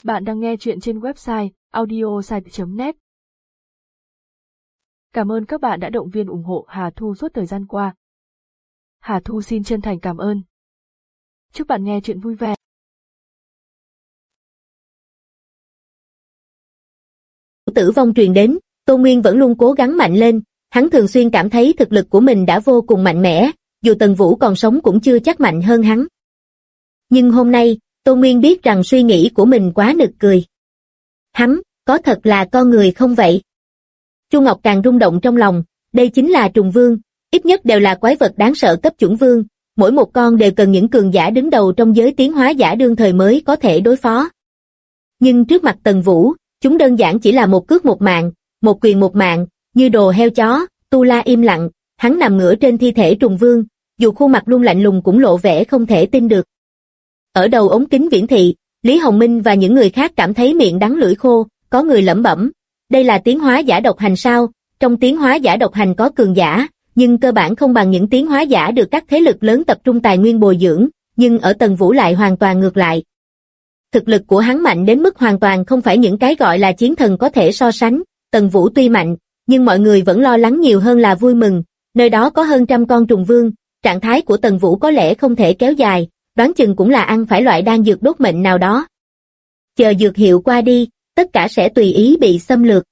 Bạn đang nghe chuyện trên website audiosite.net. Cảm ơn các bạn đã động viên ủng hộ Hà Thu suốt thời gian qua. Hà Thu xin chân thành cảm ơn. Chúc bạn nghe chuyện vui vẻ. Tử vong truyền đến, Tô Nguyên vẫn luôn cố gắng mạnh lên, hắn thường xuyên cảm thấy thực lực của mình đã vô cùng mạnh mẽ, dù Tần Vũ còn sống cũng chưa chắc mạnh hơn hắn. Nhưng hôm nay, Tô Nguyên biết rằng suy nghĩ của mình quá nực cười. Hắn, có thật là con người không vậy? Chu Ngọc càng rung động trong lòng, đây chính là trùng vương, ít nhất đều là quái vật đáng sợ cấp chuẩn vương, mỗi một con đều cần những cường giả đứng đầu trong giới tiến hóa giả đương thời mới có thể đối phó. Nhưng trước mặt Tần Vũ, chúng đơn giản chỉ là một cước một mạng, một quyền một mạng, như đồ heo chó. Tu La im lặng, hắn nằm ngửa trên thi thể trùng vương, dù khuôn mặt luôn lạnh lùng cũng lộ vẻ không thể tin được. Ở đầu ống kính viễn thị, Lý Hồng Minh và những người khác cảm thấy miệng đắng lưỡi khô, có người lẩm bẩm, đây là tiến hóa giả độc hành sao? Trong tiến hóa giả độc hành có cường giả, nhưng cơ bản không bằng những tiến hóa giả được các thế lực lớn tập trung tài nguyên bồi dưỡng, nhưng ở Tần Vũ lại hoàn toàn ngược lại. Thực lực của hắn mạnh đến mức hoàn toàn không phải những cái gọi là chiến thần có thể so sánh. Tần Vũ tuy mạnh, nhưng mọi người vẫn lo lắng nhiều hơn là vui mừng, nơi đó có hơn trăm con trùng vương, trạng thái của Tần Vũ có lẽ không thể kéo dài, đoán chừng cũng là ăn phải loại đan dược đốt mệnh nào đó. Chờ dược hiệu qua đi, tất cả sẽ tùy ý bị xâm lược.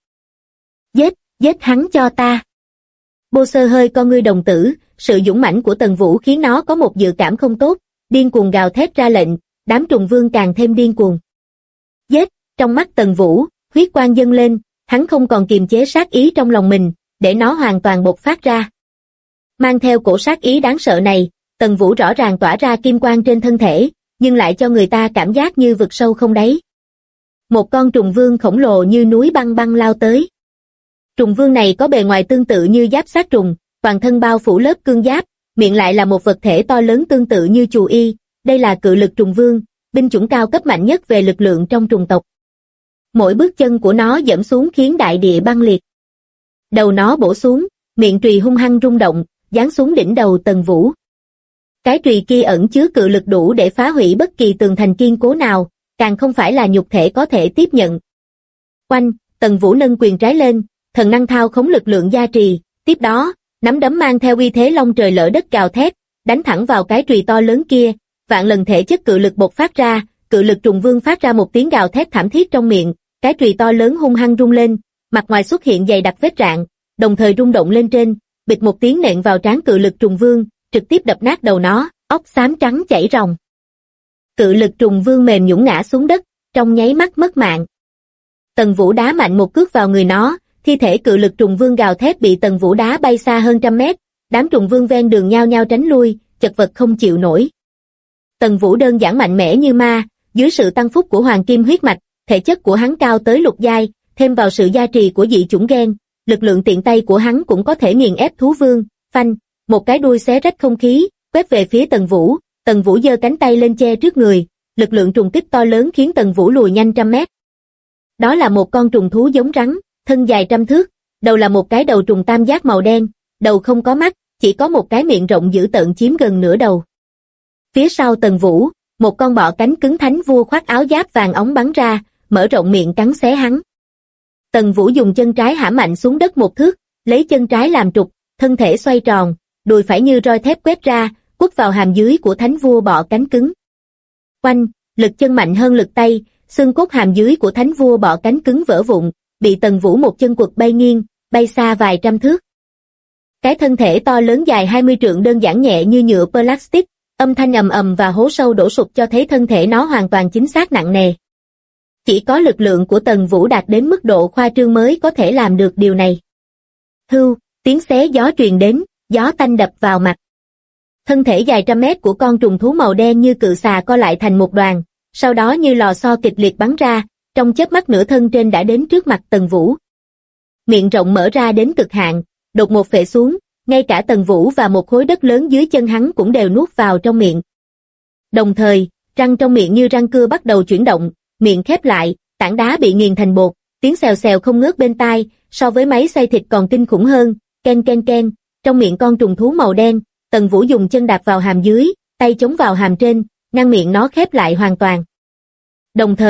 Giết hắn cho ta. Bô Sơ hơi con ngươi đồng tử, sự dũng mãnh của Tần Vũ khiến nó có một dự cảm không tốt, điên cuồng gào thét ra lệnh, đám trùng vương càng thêm điên cuồng. Giết, trong mắt Tần Vũ, huyết quang dâng lên, hắn không còn kiềm chế sát ý trong lòng mình, để nó hoàn toàn bộc phát ra. Mang theo cổ sát ý đáng sợ này, Tần Vũ rõ ràng tỏa ra kim quang trên thân thể, nhưng lại cho người ta cảm giác như vực sâu không đáy. Một con trùng vương khổng lồ như núi băng băng lao tới. Trùng vương này có bề ngoài tương tự như giáp sát trùng, toàn thân bao phủ lớp cương giáp, miệng lại là một vật thể to lớn tương tự như chù y, đây là cự lực trùng vương, binh chủng cao cấp mạnh nhất về lực lượng trong trùng tộc. Mỗi bước chân của nó dẫm xuống khiến đại địa băng liệt. Đầu nó bổ xuống, miệng trùy hung hăng rung động, giáng xuống đỉnh đầu Tần Vũ. Cái trùy kia ẩn chứa cự lực đủ để phá hủy bất kỳ tường thành kiên cố nào, càng không phải là nhục thể có thể tiếp nhận. Oanh, Tần Vũ nâng quyền trái lên, thần năng thao khống lực lượng gia trì, tiếp đó, nắm đấm mang theo uy thế long trời lở đất gào thét, đánh thẳng vào cái trùy to lớn kia, vạn lần thể chất cự lực bộc phát ra, cự lực trùng vương phát ra một tiếng gào thét thảm thiết trong miệng, cái trùy to lớn hung hăng rung lên, mặt ngoài xuất hiện dày đặc vết rạn, đồng thời rung động lên trên, bịch một tiếng nện vào trán cự lực trùng vương, trực tiếp đập nát đầu nó, óc xám trắng chảy ròng. Cự lực trùng vương mềm nhũn ngã xuống đất, trong nháy mắt mất mạng. Tần Vũ đá mạnh một cước vào người nó, thi thể cự lực trùng vương gào thét bị Tần Vũ đá bay xa hơn trăm mét, đám trùng vương ven đường nhao nhao tránh lui, chật vật không chịu nổi. Tần Vũ đơn giản mạnh mẽ như ma, dưới sự tăng phúc của hoàng kim huyết mạch, thể chất của hắn cao tới lục giai, thêm vào sự gia trì của dị chủng gen, lực lượng tiện tay của hắn cũng có thể nghiền ép thú vương. Phanh, một cái đuôi xé rách không khí, quét về phía Tần Vũ giơ cánh tay lên che trước người, lực lượng trùng kích to lớn khiến Tần Vũ lùi nhanh trăm mét. Đó là một con trùng thú giống rắn, thân dài trăm thước, đầu là một cái đầu trùng tam giác màu đen, đầu không có mắt, chỉ có một cái miệng rộng dữ tợn chiếm gần nửa đầu. Phía sau Tần Vũ, một con bọ cánh cứng thánh vua khoác áo giáp vàng óng bắn ra, mở rộng miệng cắn xé hắn. Tần Vũ dùng chân trái hãm mạnh xuống đất một thước, lấy chân trái làm trục, thân thể xoay tròn, đùi phải như roi thép quét ra, quất vào hàm dưới của thánh vua bọ cánh cứng. Oanh, lực chân mạnh hơn lực tay, xương cốt hàm dưới của thánh vua bọ cánh cứng vỡ vụn, bị Tần Vũ một chân quật bay nghiêng, bay xa vài trăm thước. Cái thân thể to lớn dài 20 trượng đơn giản nhẹ như nhựa plastic, âm thanh ầm ầm và hố sâu đổ sụp cho thấy thân thể nó hoàn toàn chính xác nặng nề. Chỉ có lực lượng của Tần Vũ đạt đến mức độ khoa trương mới có thể làm được điều này. Hưu, tiếng xé gió truyền đến, gió tanh đập vào mặt. Thân thể dài trăm mét của con trùng thú màu đen như cự xà co lại thành một đoàn, sau đó như lò xo kịch liệt bắn ra, trong chớp mắt nửa thân trên đã đến trước mặt Tần Vũ. Miệng rộng mở ra đến cực hạn, đột ngột phệ xuống, ngay cả Tần Vũ và một khối đất lớn dưới chân hắn cũng đều nuốt vào trong miệng. Đồng thời, răng trong miệng như răng cưa bắt đầu chuyển động, miệng khép lại, tảng đá bị nghiền thành bột, tiếng xèo xèo không ngớt bên tai, so với máy xay thịt còn kinh khủng hơn, ken ken ken, trong miệng con trùng thú màu đen, Tần Vũ dùng chân đạp vào hàm dưới, tay chống vào hàm trên, ngăn miệng nó khép lại hoàn toàn. Đồng thời,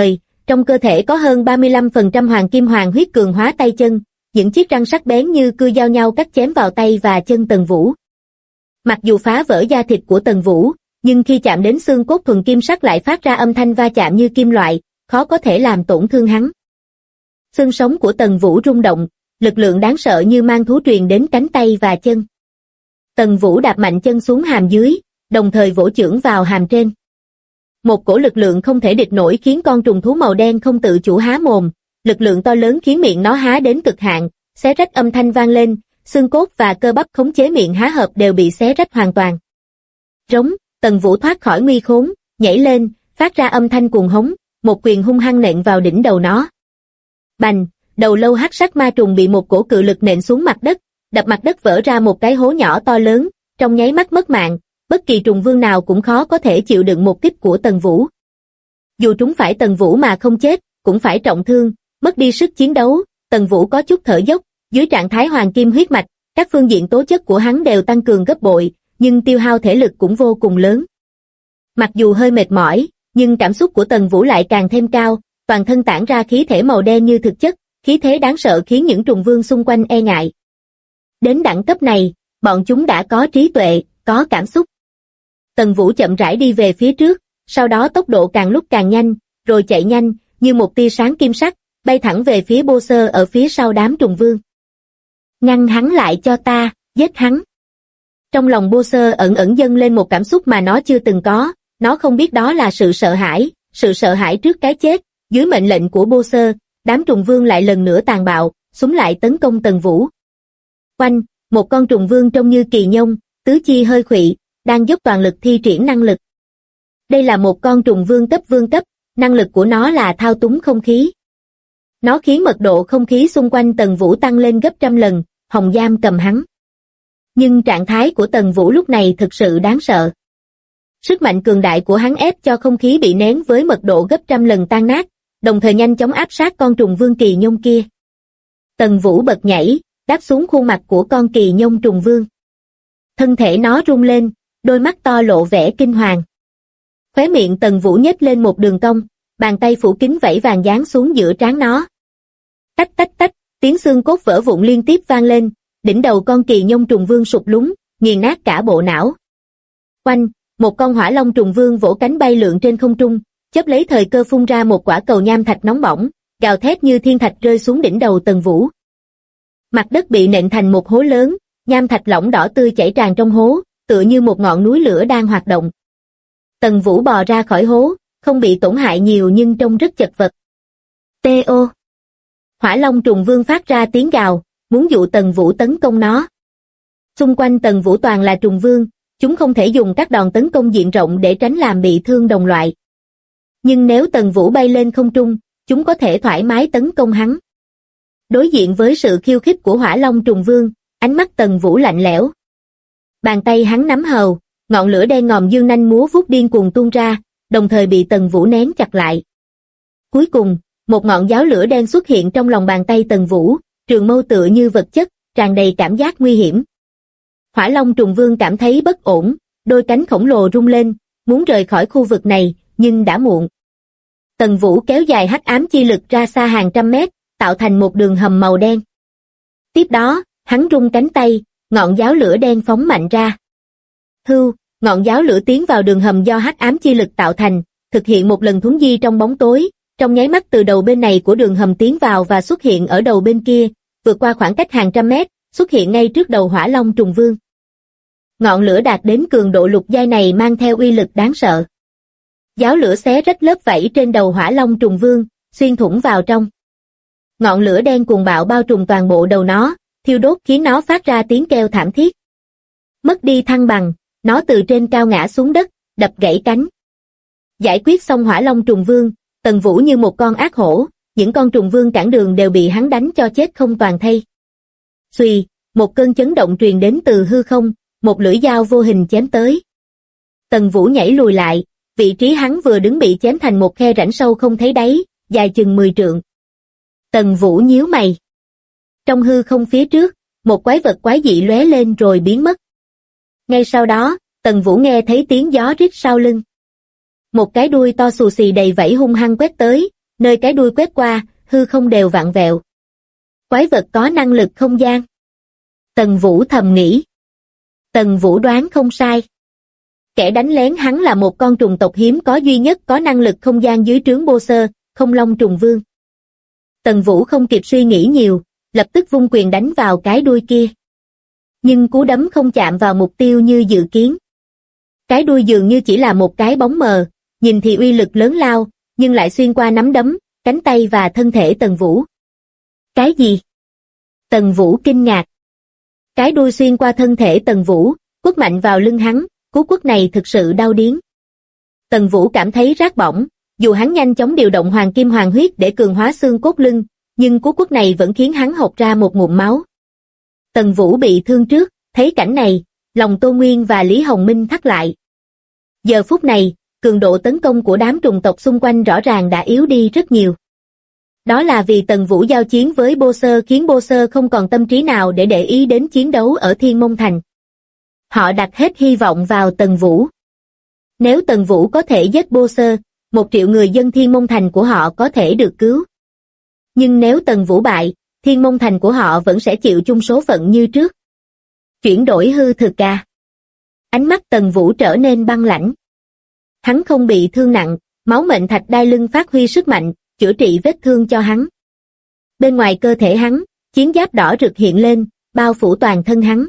Trong cơ thể có hơn 35% hoàng kim hoàng huyết cường hóa tay chân, những chiếc răng sắc bén như cưa giao nhau cắt chém vào tay và chân Tần Vũ. Mặc dù phá vỡ da thịt của Tần Vũ, nhưng khi chạm đến xương cốt thuần kim sắc lại phát ra âm thanh va chạm như kim loại, khó có thể làm tổn thương hắn. Xương sống của Tần Vũ rung động, lực lượng đáng sợ như mang thú truyền đến cánh tay và chân. Tần Vũ đạp mạnh chân xuống hàm dưới, đồng thời vỗ chưởng vào hàm trên. Một cổ lực lượng không thể địch nổi khiến con trùng thú màu đen không tự chủ há mồm, lực lượng to lớn khiến miệng nó há đến cực hạn, xé rách âm thanh vang lên, xương cốt và cơ bắp khống chế miệng há hợp đều bị xé rách hoàn toàn. Rống, Tần Vũ thoát khỏi nguy khốn, nhảy lên, phát ra âm thanh cuồng hống, một quyền hung hăng nện vào đỉnh đầu nó. Bành, đầu lâu hắc sắc ma trùng bị một cổ cự lực nện xuống mặt đất, đập mặt đất vỡ ra một cái hố nhỏ to lớn, trong nháy mắt mất mạng, bất kỳ trùng vương nào cũng khó có thể chịu đựng một kích của Tần Vũ. Dù trúng phải Tần Vũ mà không chết, cũng phải trọng thương, mất đi sức chiến đấu, Tần Vũ có chút thở dốc, dưới trạng thái hoàng kim huyết mạch, các phương diện tố chất của hắn đều tăng cường gấp bội, nhưng tiêu hao thể lực cũng vô cùng lớn. Mặc dù hơi mệt mỏi, nhưng cảm xúc của Tần Vũ lại càng thêm cao, toàn thân tản ra khí thể màu đen như thực chất, khí thế đáng sợ khiến những trùng vương xung quanh e ngại. Đến đẳng cấp này, bọn chúng đã có trí tuệ, có cảm xúc. Tần Vũ chậm rãi đi về phía trước, sau đó tốc độ càng lúc càng nhanh, rồi chạy nhanh, như một tia sáng kim sắc, bay thẳng về phía Boxer ở phía sau đám trùng vương. Ngăn hắn lại cho ta, giết hắn. Trong lòng Boxer ẩn ẩn dâng lên một cảm xúc mà nó chưa từng có, nó không biết đó là sự sợ hãi trước cái chết. Dưới mệnh lệnh của Boxer, đám trùng vương lại lần nữa tàn bạo, súng lại tấn công Tần Vũ. Oanh, một con trùng vương trông như kỳ nhông, tứ chi hơi khuỵu, đang dốc toàn lực thi triển năng lực. Đây là một con trùng vương cấp, năng lực của nó là thao túng không khí. Nó khiến mật độ không khí xung quanh Tần Vũ tăng lên gấp trăm lần, hồng giam cầm hắn. Nhưng trạng thái của Tần Vũ lúc này thực sự đáng sợ. Sức mạnh cường đại của hắn ép cho không khí bị nén với mật độ gấp trăm lần tan nát, đồng thời nhanh chóng áp sát con trùng vương kỳ nhông kia. Tần Vũ bật nhảy, đáp xuống khuôn mặt của con kỳ nhông trùng vương. Thân thể nó rung lên, đôi mắt to lộ vẻ kinh hoàng. Khóe miệng Tần Vũ nhếch lên một đường cong, bàn tay phủ kín vảy vàng giáng xuống giữa trán nó. Tách tách tách, tiếng xương cốt vỡ vụn liên tiếp vang lên, đỉnh đầu con kỳ nhông trùng vương sụp lún, nghiền nát cả bộ não. Oanh, một con hỏa long trùng vương vỗ cánh bay lượn trên không trung, chớp lấy thời cơ phun ra một quả cầu nham thạch nóng bỏng, gào thét như thiên thạch rơi xuống đỉnh đầu Tần Vũ. Mặt đất bị nện thành một hố lớn, nham thạch lỏng đỏ tươi chảy tràn trong hố, tựa như một ngọn núi lửa đang hoạt động. Tần Vũ bò ra khỏi hố, không bị tổn hại nhiều nhưng trông rất chật vật. T.O. Hỏa long trùng vương phát ra tiếng gào, muốn dụ Tần Vũ tấn công nó. Xung quanh Tần Vũ toàn là trùng vương, chúng không thể dùng các đòn tấn công diện rộng để tránh làm bị thương đồng loại. Nhưng nếu Tần Vũ bay lên không trung, chúng có thể thoải mái tấn công hắn. Đối diện với sự khiêu khích của hỏa long trùng vương, ánh mắt Tần Vũ lạnh lẽo. Bàn tay hắn nắm hầu, ngọn lửa đen ngòm dương nanh múa vuốt điên cuồng tuôn ra, đồng thời bị Tần Vũ nén chặt lại. Cuối cùng, một ngọn giáo lửa đen xuất hiện trong lòng bàn tay Tần Vũ, trường mâu tựa như vật chất, tràn đầy cảm giác nguy hiểm. Hỏa long trùng vương cảm thấy bất ổn, đôi cánh khổng lồ rung lên, muốn rời khỏi khu vực này, nhưng đã muộn. Tần Vũ kéo dài hắc ám chi lực ra xa hàng trăm mét, tạo thành một đường hầm màu đen. Tiếp đó, hắn rung cánh tay, ngọn giáo lửa đen phóng mạnh ra. Hưu, ngọn giáo lửa tiến vào đường hầm do hắc ám chi lực tạo thành, thực hiện một lần thuấn di trong bóng tối, trong nháy mắt từ đầu bên này của đường hầm tiến vào và xuất hiện ở đầu bên kia, vượt qua khoảng cách hàng trăm mét, xuất hiện ngay trước đầu hỏa long trùng vương. Ngọn lửa đạt đến cường độ lục giai này mang theo uy lực đáng sợ. Giáo lửa xé rách lớp vảy trên đầu hỏa long trùng vương, xuyên thủng vào trong. Ngọn lửa đen cuồng bạo bao trùm toàn bộ đầu nó, thiêu đốt khiến nó phát ra tiếng kêu thảm thiết. Mất đi thăng bằng, nó từ trên cao ngã xuống đất, đập gãy cánh. Giải quyết xong hỏa long trùng vương, Tần Vũ như một con ác hổ, những con trùng vương cản đường đều bị hắn đánh cho chết không toàn thây. Xuy, một cơn chấn động truyền đến từ hư không, một lưỡi dao vô hình chém tới. Tần Vũ nhảy lùi lại, vị trí hắn vừa đứng bị chém thành một khe rãnh sâu không thấy đáy, dài chừng 10 trượng. Tần Vũ nhíu mày. Trong hư không phía trước, một quái vật quái dị lóe lên rồi biến mất. Ngay sau đó, Tần Vũ nghe thấy tiếng gió rít sau lưng. Một cái đuôi to xù xì đầy vảy hung hăng quét tới, nơi cái đuôi quét qua, hư không đều vặn vẹo. Quái vật có năng lực không gian. Tần Vũ thầm nghĩ. Tần Vũ đoán không sai. Kẻ đánh lén hắn là một con trùng tộc hiếm có duy nhất có năng lực không gian dưới trướng Bô-sơ, Không Long Trùng Vương. Tần Vũ không kịp suy nghĩ nhiều, lập tức vung quyền đánh vào cái đuôi kia. Nhưng cú đấm không chạm vào mục tiêu như dự kiến. Cái đuôi dường như chỉ là một cái bóng mờ, nhìn thì uy lực lớn lao, nhưng lại xuyên qua nắm đấm, cánh tay và thân thể Tần Vũ. Cái gì? Tần Vũ kinh ngạc. Cái đuôi xuyên qua thân thể Tần Vũ, quất mạnh vào lưng hắn, cú quất này thực sự đau điếng. Tần Vũ cảm thấy rát bỏng, dù hắn nhanh chóng điều động hoàng kim hoàng huyết để cường hóa xương cốt lưng, nhưng cú quất này vẫn khiến hắn hộc ra một ngụm máu. Tần Vũ bị thương trước, thấy cảnh này, lòng Tô Nguyên và Lý Hồng Minh thắt lại. Giờ phút này, cường độ tấn công của đám trùng tộc xung quanh rõ ràng đã yếu đi rất nhiều. Đó là vì Tần Vũ giao chiến với Bô-sơ khiến Bô-sơ không còn tâm trí nào để ý đến chiến đấu ở Thiên Môn Thành. Họ đặt hết hy vọng vào Tần Vũ. Nếu Tần Vũ có thể giết Bô-sơ, 1 triệu người dân Thiên Môn Thành của họ có thể được cứu. Nhưng nếu Tần Vũ bại, Thiên Môn Thành của họ vẫn sẽ chịu chung số phận như trước. Chuyển đổi hư thực à? Ánh mắt Tần Vũ trở nên băng lãnh. Hắn không bị thương nặng, máu mệnh thạch đai lưng phát huy sức mạnh, chữa trị vết thương cho hắn. Bên ngoài cơ thể hắn, chiến giáp đỏ rực hiện lên, bao phủ toàn thân hắn.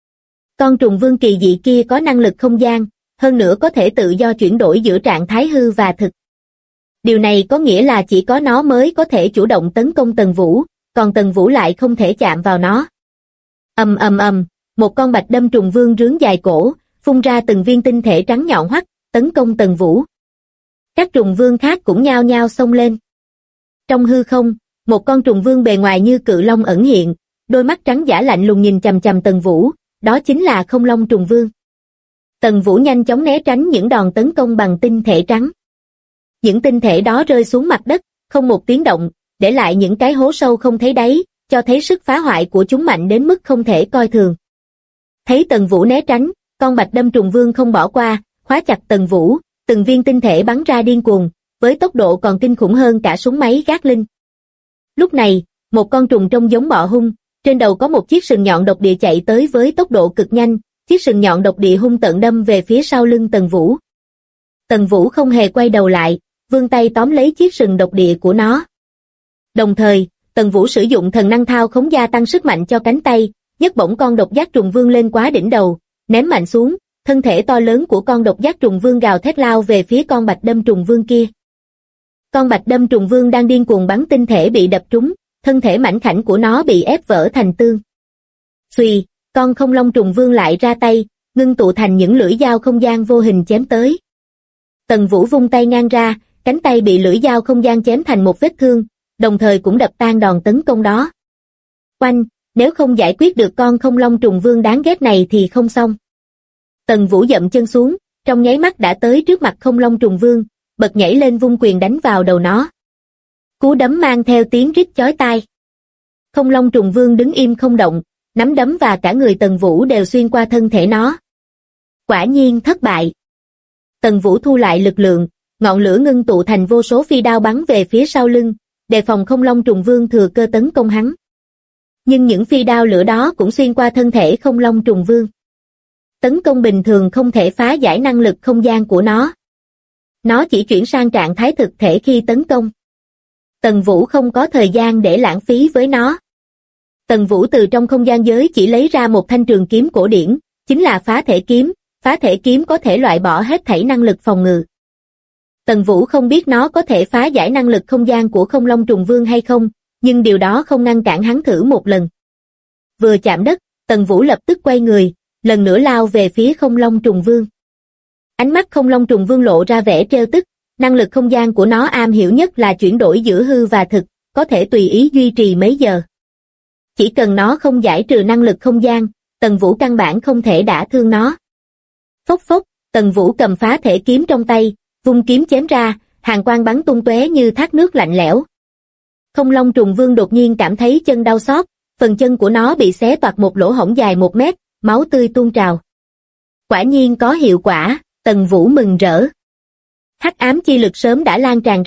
Con trùng vương kỳ dị kia có năng lực không gian, hơn nữa có thể tự do chuyển đổi giữa trạng thái hư và thực. Điều này có nghĩa là chỉ có nó mới có thể chủ động tấn công Tần Vũ, còn Tần Vũ lại không thể chạm vào nó. Ầm ầm ầm, một con bạch đâm trùng vương rướn dài cổ, phun ra từng viên tinh thể trắng nhọn hoắt, tấn công Tần Vũ. Các trùng vương khác cũng nhao nhao xông lên. Trong hư không, một con trùng vương bề ngoài như cự long ẩn hiện, đôi mắt trắng dã lạnh lùng nhìn chằm chằm Tần Vũ, đó chính là Không Long Trùng Vương. Tần Vũ nhanh chóng né tránh những đòn tấn công bằng tinh thể trắng. Những tinh thể đó rơi xuống mặt đất, không một tiếng động, để lại những cái hố sâu không thấy đáy, cho thấy sức phá hoại của chúng mạnh đến mức không thể coi thường. Thấy Tần Vũ né tránh, con bạch đâm trùng vương không bỏ qua, khóa chặt Tần Vũ, từng viên tinh thể bắn ra điên cuồng, với tốc độ còn kinh khủng hơn cả súng máy Gatling. Lúc này, một con trùng trông giống bọ hung, trên đầu có một chiếc sừng nhọn độc địa chạy tới với tốc độ cực nhanh, chiếc sừng nhọn độc địa hung tợn đâm về phía sau lưng Tần Vũ. Tần Vũ không hề quay đầu lại, vươn tay tóm lấy chiếc sừng độc địa của nó. Đồng thời, Tần Vũ sử dụng thần năng thao khống gia tăng sức mạnh cho cánh tay, nhấc bổng con độc giác trùng vương lên quá đỉnh đầu, ném mạnh xuống, thân thể to lớn của con độc giác trùng vương gào thét lao về phía con bạch đâm trùng vương kia. Con bạch đâm trùng vương đang điên cuồng bắn tinh thể bị đập trúng, thân thể mảnh khảnh của nó bị ép vỡ thành tương. Xuy, con Không Long trùng vương lại ra tay, ngưng tụ thành những lưỡi dao không gian vô hình chém tới. Tần Vũ vung tay ngang ra, cánh tay bị lưỡi dao không gian chém thành một vết thương, đồng thời cũng đập tan đòn tấn công đó. Oanh, nếu không giải quyết được con Không Long trùng vương đáng ghét này thì không xong. Tần Vũ dậm chân xuống, trong nháy mắt đã tới trước mặt Không Long trùng vương, bật nhảy lên vung quyền đánh vào đầu nó. Cú đấm mang theo tiếng rít chói tai. Không Long trùng vương đứng im không động, nắm đấm và cả người Tần Vũ đều xuyên qua thân thể nó. Quả nhiên thất bại. Tần Vũ thu lại lực lượng, ngọn lửa ngưng tụ thành vô số phi đao bắn về phía sau lưng, đề phòng Không Long trùng vương thừa cơ tấn công hắn. Nhưng những phi đao lửa đó cũng xuyên qua thân thể Không Long trùng vương. Tấn công bình thường không thể phá giải năng lực không gian của nó. Nó chỉ chuyển sang trạng thái thực thể khi tấn công. Tần Vũ không có thời gian để lãng phí với nó. Tần Vũ từ trong không gian giới chỉ lấy ra một thanh trường kiếm cổ điển, chính là phá thể kiếm. Phá thể kiếm có thể loại bỏ hết thảy năng lực phòng ngự. Tần Vũ không biết nó có thể phá giải năng lực không gian của Không Long trùng vương hay không, nhưng điều đó không ngăn cản hắn thử một lần. Vừa chạm đất, Tần Vũ lập tức quay người, lần nữa lao về phía Không Long trùng vương. Ánh mắt Không Long trùng vương lộ ra vẻ trêu tức, năng lực không gian của nó am hiểu nhất là chuyển đổi giữa hư và thực, có thể tùy ý duy trì mấy giờ. Chỉ cần nó không giải trừ năng lực không gian, Tần Vũ căn bản không thể đả thương nó. Phốc phốc, Tần Vũ cầm phá thể kiếm trong tay, vung kiếm chém ra, hàn quang bắn tung tóe như thác nước lạnh lẽo. Không Long trùng vương đột nhiên cảm thấy chân đau xót, phần chân của nó bị xé toạc một lỗ hổng dài 1 mét, máu tươi tuôn trào. Quả nhiên có hiệu quả, Tần Vũ mừng rỡ. Hắc ám chi lực sớm đã lan tràn ra,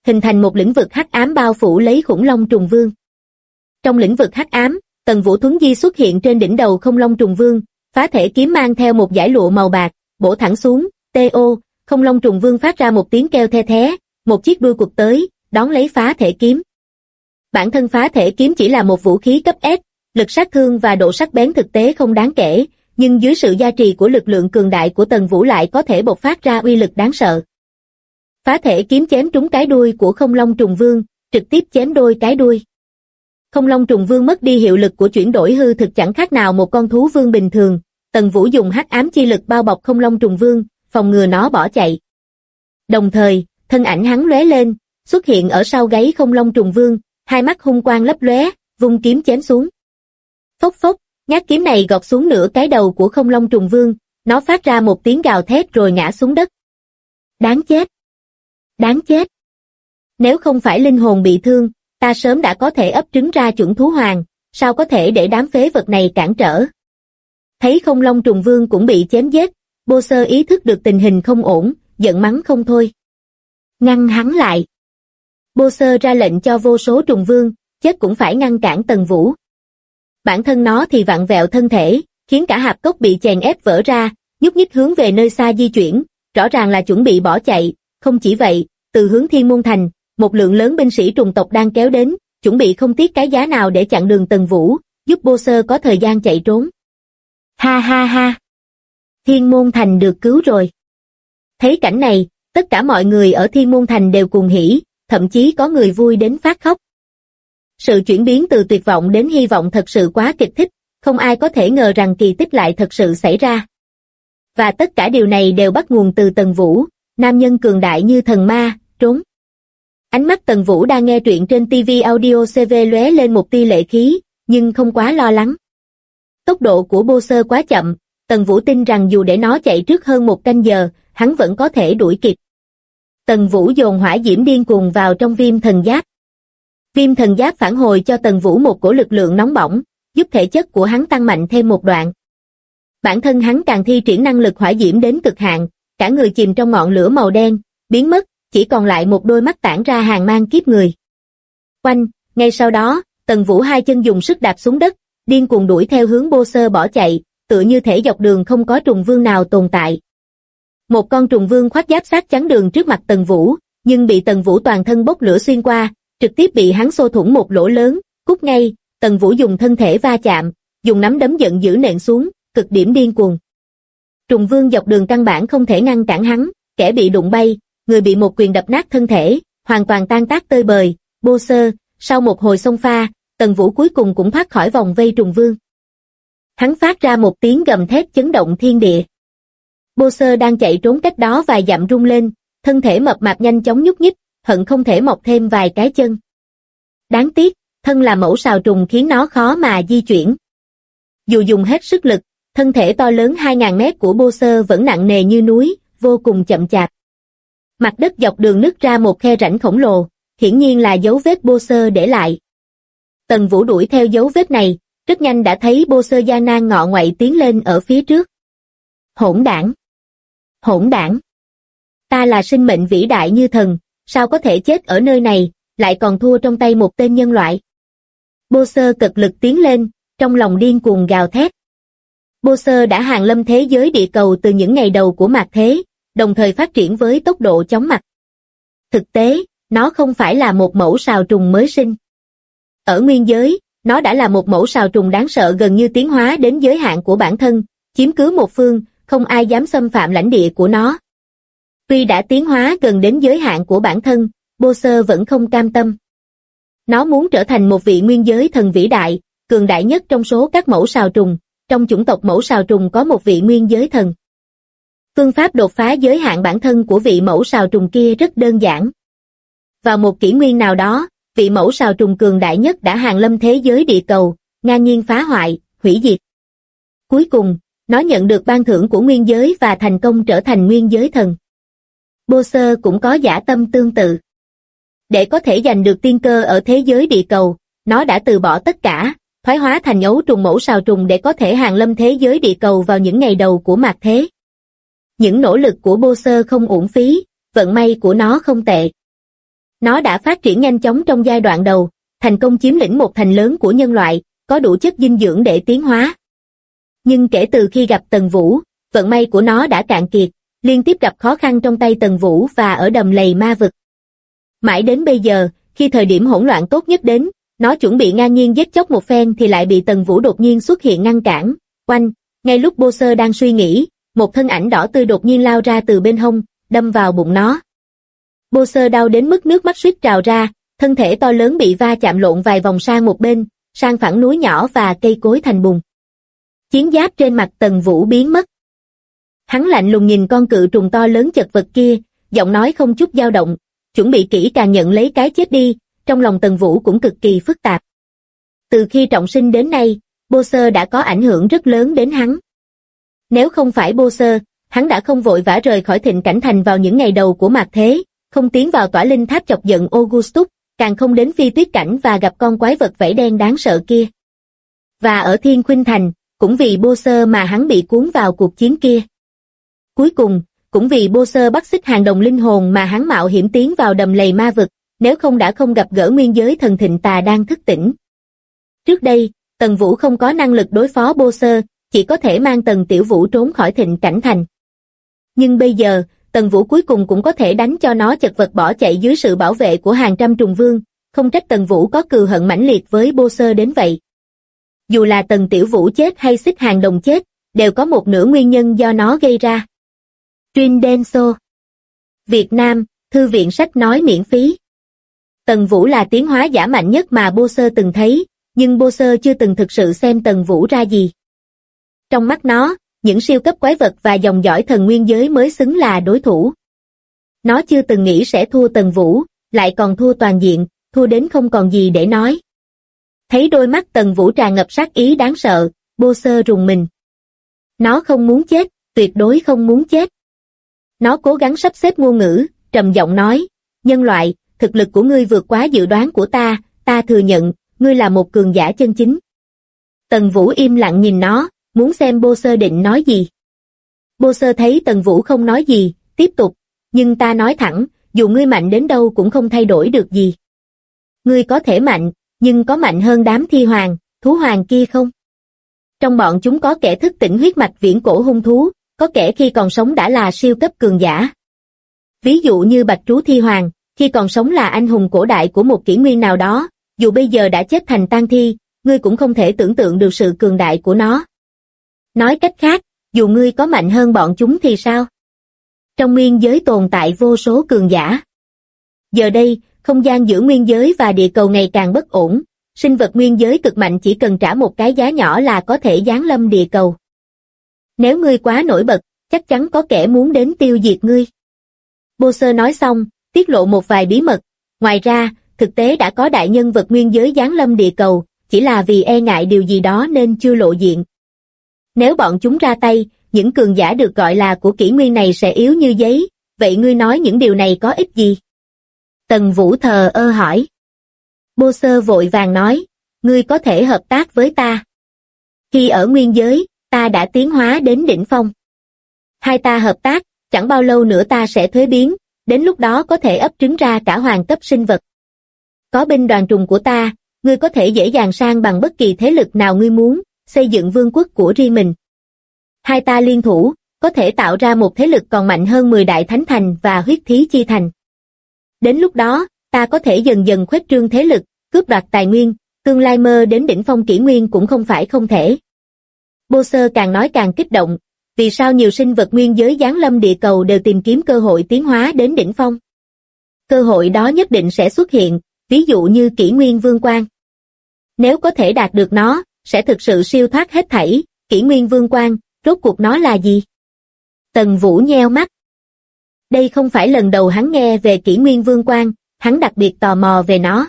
hình thành một lĩnh vực hắc ám bao phủ lấy khủng long trùng vương. Trong lĩnh vực hắc ám, Tần Vũ thuấn di xuất hiện trên đỉnh đầu không long trùng vương, phá thể kiếm mang theo một dải lụa màu bạc, bổ thẳng xuống, T.O. Không long trùng vương phát ra một tiếng kêu the thé, một chiếc đuôi quật tới, đón lấy phá thể kiếm. Bản thân phá thể kiếm chỉ là một vũ khí cấp S, lực sát thương và độ sắc bén thực tế không đáng kể, nhưng dưới sự gia trì của lực lượng cường đại của Tần Vũ lại có thể bộc phát ra uy lực đáng sợ. Phá thể kiếm chém trúng cái đuôi của không long trùng vương, trực tiếp chém đôi cái đuôi. Không long trùng vương mất đi hiệu lực của chuyển đổi hư thực chẳng khác nào một con thú vương bình thường. Tần Vũ dùng hắc ám chi lực bao bọc không long trùng vương, phòng ngừa nó bỏ chạy. Đồng thời, thân ảnh hắn lóe lên, xuất hiện ở sau gáy không long trùng vương, hai mắt hung quang lấp lóe, vung kiếm chém xuống. Phốc phốc, nhát kiếm này gọt xuống nửa cái đầu của không long trùng vương, nó phát ra một tiếng gào thét rồi ngã xuống đất. Đáng chết! Đáng chết! Nếu không phải linh hồn bị thương, ta sớm đã có thể ấp trứng ra chuẩn thú hoàng, sao có thể để đám phế vật này cản trở. Thấy không long trùng vương cũng bị chém giết, Bô Sơ ý thức được tình hình không ổn, giận mắng không thôi. Ngăn hắn lại. Bô Sơ ra lệnh cho vô số trùng vương, chết cũng phải ngăn cản Tần Vũ. Bản thân nó thì vặn vẹo thân thể, khiến cả hạp cốc bị chèn ép vỡ ra, nhúc nhích hướng về nơi xa di chuyển, rõ ràng là chuẩn bị bỏ chạy. Không chỉ vậy, từ hướng Thiên Môn Thành, một lượng lớn binh sĩ trùng tộc đang kéo đến, chuẩn bị không tiếc cái giá nào để chặn đường Tần Vũ, giúp Bô Sơ có thời gian chạy trốn. Ha ha ha! Thiên Môn Thành được cứu rồi. Thấy cảnh này, tất cả mọi người ở Thiên Môn Thành đều cuồng hỉ, thậm chí có người vui đến phát khóc. Sự chuyển biến từ tuyệt vọng đến hy vọng thật sự quá kịch thích, không ai có thể ngờ rằng kỳ tích lại thật sự xảy ra. Và tất cả điều này đều bắt nguồn từ Tần Vũ, nam nhân cường đại như thần ma, trốn. Ánh mắt Tần Vũ đang nghe truyện trên TV Audio CV lóe lên một tia lệ khí, nhưng không quá lo lắng. Tốc độ của Bô Sơ quá chậm, Tần Vũ tin rằng dù để nó chạy trước hơn một canh giờ, hắn vẫn có thể đuổi kịp. Tần Vũ dồn hỏa diễm điên cuồng vào trong viêm thần giáp. Viêm thần giáp phản hồi cho Tần Vũ một cổ lực lượng nóng bỏng, giúp thể chất của hắn tăng mạnh thêm một đoạn. Bản thân hắn càng thi triển năng lực hỏa diễm đến cực hạn, cả người chìm trong ngọn lửa màu đen, biến mất, chỉ còn lại một đôi mắt tản ra hàn mang kiếp người. Oanh, ngay sau đó, Tần Vũ hai chân dùng sức đạp xuống đất, điên cuồng đuổi theo hướng Bô Sơ bỏ chạy, tựa như thể dọc đường không có trùng vương nào tồn tại. Một con trùng vương khoác giáp sắt chắn đường trước mặt Tần Vũ, nhưng bị Tần Vũ toàn thân bốc lửa xuyên qua, trực tiếp bị hắn xô thủng một lỗ lớn, cút ngay. Tần Vũ dùng thân thể va chạm, dùng nắm đấm giận dữ nện xuống, cực điểm điên cuồng. Trùng vương dọc đường căn bản không thể ngăn cản hắn, kẻ bị đụng bay, người bị một quyền đập nát thân thể, hoàn toàn tan tác tơi bời. Bô Sơ, sau một hồi xông pha, Tần Vũ cuối cùng cũng thoát khỏi vòng vây trùng vương. Hắn phát ra một tiếng gầm thét chấn động thiên địa. Bô Sơ đang chạy trốn cách đó vài dặm rung lên, thân thể mập mạp nhanh chóng nhúc nhích, hận không thể mọc thêm vài cái chân. Đáng tiếc, thân là mẫu sào trùng khiến nó khó mà di chuyển. Dù dùng hết sức lực, thân thể to lớn 2.000 mét của Bô Sơ vẫn nặng nề như núi, vô cùng chậm chạp. Mặt đất dọc đường nứt ra một khe rãnh khổng lồ, hiển nhiên là dấu vết Bô Sơ để lại. Tần Vũ đuổi theo dấu vết này, rất nhanh đã thấy Bô Sơ gian nan ngọ ngoậy tiến lên ở phía trước. Hỗn đảng! Hỗn đảng! Ta là sinh mệnh vĩ đại như thần, sao có thể chết ở nơi này, lại còn thua trong tay một tên nhân loại. Bô Sơ cực lực tiến lên, trong lòng điên cuồng gào thét. Bô Sơ đã hàng lâm thế giới địa cầu từ những ngày đầu của mạt thế, đồng thời phát triển với tốc độ chóng mặt. Thực tế, nó không phải là một mẫu sào trùng mới sinh. Ở nguyên giới, nó đã là một mẫu sào trùng đáng sợ gần như tiến hóa đến giới hạn của bản thân, chiếm cứ một phương, không ai dám xâm phạm lãnh địa của nó. Tuy đã tiến hóa gần đến giới hạn của bản thân, Bô Sơ vẫn không cam tâm. Nó muốn trở thành một vị nguyên giới thần vĩ đại, cường đại nhất trong số các mẫu sào trùng. Trong chủng tộc mẫu sào trùng có một vị nguyên giới thần. Phương pháp đột phá giới hạn bản thân của vị mẫu sào trùng kia rất đơn giản. Vào một kỷ nguyên nào đó, vị mẫu sào trùng cường đại nhất đã hàng lâm thế giới địa cầu, ngang nhiên phá hoại, hủy diệt. Cuối cùng, nó nhận được ban thưởng của nguyên giới và thành công trở thành nguyên giới thần. Bô Sơ cũng có dã tâm tương tự. Để có thể giành được tiên cơ ở thế giới địa cầu, nó đã từ bỏ tất cả, thoái hóa thành ấu trùng mẫu sào trùng để có thể hàng lâm thế giới địa cầu vào những ngày đầu của mạt thế. Những nỗ lực của Bô Sơ không uổng phí, vận may của nó không tệ. Nó đã phát triển nhanh chóng trong giai đoạn đầu, thành công chiếm lĩnh một thành lớn của nhân loại, có đủ chất dinh dưỡng để tiến hóa. Nhưng kể từ khi gặp Tần Vũ, vận may của nó đã cạn kiệt, liên tiếp gặp khó khăn trong tay Tần Vũ và ở đầm lầy ma vực. Mãi đến bây giờ, khi thời điểm hỗn loạn tốt nhất đến, nó chuẩn bị ngang nhiên giết chóc một phen thì lại bị Tần Vũ đột nhiên xuất hiện ngăn cản. Oanh, ngay lúc Bowser đang suy nghĩ, một thân ảnh đỏ tươi đột nhiên lao ra từ bên hông, đâm vào bụng nó. Bowser đau đến mức nước mắt suýt trào ra, thân thể to lớn bị va chạm lộn vài vòng sang một bên, sang phẳng núi nhỏ và cây cối thành bùn. Chiến giáp trên mặt Tần Vũ biến mất. Hắn lạnh lùng nhìn con cự trùng to lớn chật vật kia, giọng nói không chút dao động, chuẩn bị kỹ càng nhận lấy cái chết đi, trong lòng Tần Vũ cũng cực kỳ phức tạp. Từ khi trọng sinh đến nay, Bowser đã có ảnh hưởng rất lớn đến hắn. Nếu không phải Bowser, hắn đã không vội vã rời khỏi Thịnh Cảnh Thành vào những ngày đầu của mạt thế, không tiến vào tỏa linh tháp chọc giận Augustus, càng không đến Phi Tuyết Cảnh và gặp con quái vật vảy đen đáng sợ kia. Và ở Thiên Khuynh Thành, cũng vì Bowser mà hắn bị cuốn vào cuộc chiến kia. Cuối cùng, cũng vì Bowser bắt xích hàng đồng linh hồn mà hắn mạo hiểm tiến vào đầm lầy ma vực, nếu không đã không gặp gỡ nguyên giới thần Thịnh Tà đang thức tỉnh. Trước đây, Tần Vũ không có năng lực đối phó Bowser, chỉ có thể mang Tần Tiểu Vũ trốn khỏi Thịnh Cảnh Thành. Nhưng bây giờ, Tần Vũ cuối cùng cũng có thể đánh cho nó chật vật bỏ chạy dưới sự bảo vệ của hàng trăm trùng vương, không trách Tần Vũ có cừu hận mãnh liệt với Bowser đến vậy. Dù là Tần Tiểu Vũ chết hay xích hàng đồng chết, đều có một nửa nguyên nhân do nó gây ra. Trindenso Việt Nam, Thư viện sách nói miễn phí. Tần Vũ là tiến hóa giả mạnh nhất mà Bowser từng thấy, nhưng Bowser chưa từng thực sự xem Tần Vũ ra gì. Trong mắt nó, những siêu cấp quái vật và dòng dõi thần nguyên giới mới xứng là đối thủ. Nó chưa từng nghĩ sẽ thua Tần Vũ, lại còn thua toàn diện, thua đến không còn gì để nói. Thấy đôi mắt Tần Vũ tràn ngập sát ý đáng sợ, Bowser rùng mình. Nó không muốn chết, tuyệt đối không muốn chết. Nó cố gắng sắp xếp ngôn ngữ, trầm giọng nói, nhân loại, thực lực của ngươi vượt quá dự đoán của ta thừa nhận, ngươi là một cường giả chân chính. Tần Vũ im lặng nhìn nó, muốn xem Bowser định nói gì. Bowser thấy Tần Vũ không nói gì, tiếp tục, nhưng ta nói thẳng, dù ngươi mạnh đến đâu cũng không thay đổi được gì. Ngươi có thể mạnh, nhưng có mạnh hơn đám thi hoàng, thú hoàng kia không? Trong bọn chúng có kẻ thức tỉnh huyết mạch viễn cổ hung thú, có kẻ khi còn sống đã là siêu cấp cường giả. Ví dụ như Bạch Trú Thi Hoàng, khi còn sống là anh hùng cổ đại của một kỷ nguyên nào đó, dù bây giờ đã chết thành tang thi, ngươi cũng không thể tưởng tượng được sự cường đại của nó. Nói cách khác, dù ngươi có mạnh hơn bọn chúng thì sao? Trong nguyên giới tồn tại vô số cường giả. Giờ đây, không gian giữa nguyên giới và địa cầu ngày càng bất ổn, sinh vật nguyên giới cực mạnh chỉ cần trả một cái giá nhỏ là có thể giáng lâm địa cầu. Nếu ngươi quá nổi bật, chắc chắn có kẻ muốn đến tiêu diệt ngươi. Bowser nói xong, tiết lộ một vài bí mật. Ngoài ra, thực tế đã có đại nhân vật nguyên giới giáng lâm địa cầu, chỉ là vì e ngại điều gì đó nên chưa lộ diện. Nếu bọn chúng ra tay, những cường giả được gọi là của kỷ nguyên này sẽ yếu như giấy, vậy ngươi nói những điều này có ích gì? Tần Vũ thờ ơ hỏi. Bowser vội vàng nói, ngươi có thể hợp tác với ta. Khi ở nguyên giới, ta đã tiến hóa đến đỉnh phong. Hai ta hợp tác, chẳng bao lâu nữa ta sẽ thuế biến, đến lúc đó có thể ấp trứng ra cả hoàng cấp sinh vật. Có binh đoàn trùng của ta, ngươi có thể dễ dàng sang bằng bất kỳ thế lực nào ngươi muốn, xây dựng vương quốc của riêng mình. Hai ta liên thủ, có thể tạo ra một thế lực còn mạnh hơn 10 đại thánh thành và huyết thí chi thành. Đến lúc đó, ta có thể dần dần khuếch trương thế lực, cướp đoạt tài nguyên, tương lai mơ đến đỉnh phong kỷ nguyên cũng không phải không thể. Bowser càng nói càng kích động, vì sao nhiều sinh vật nguyên giới giáng lâm địa cầu đều tìm kiếm cơ hội tiến hóa đến đỉnh phong. Cơ hội đó nhất định sẽ xuất hiện, ví dụ như kỷ nguyên vương quang. Nếu có thể đạt được nó, sẽ thực sự siêu thoát hết thảy, kỷ nguyên vương quang, rốt cuộc nó là gì? Tần Vũ nheo mắt. Đây không phải lần đầu hắn nghe về kỷ nguyên vương quang, hắn đặc biệt tò mò về nó.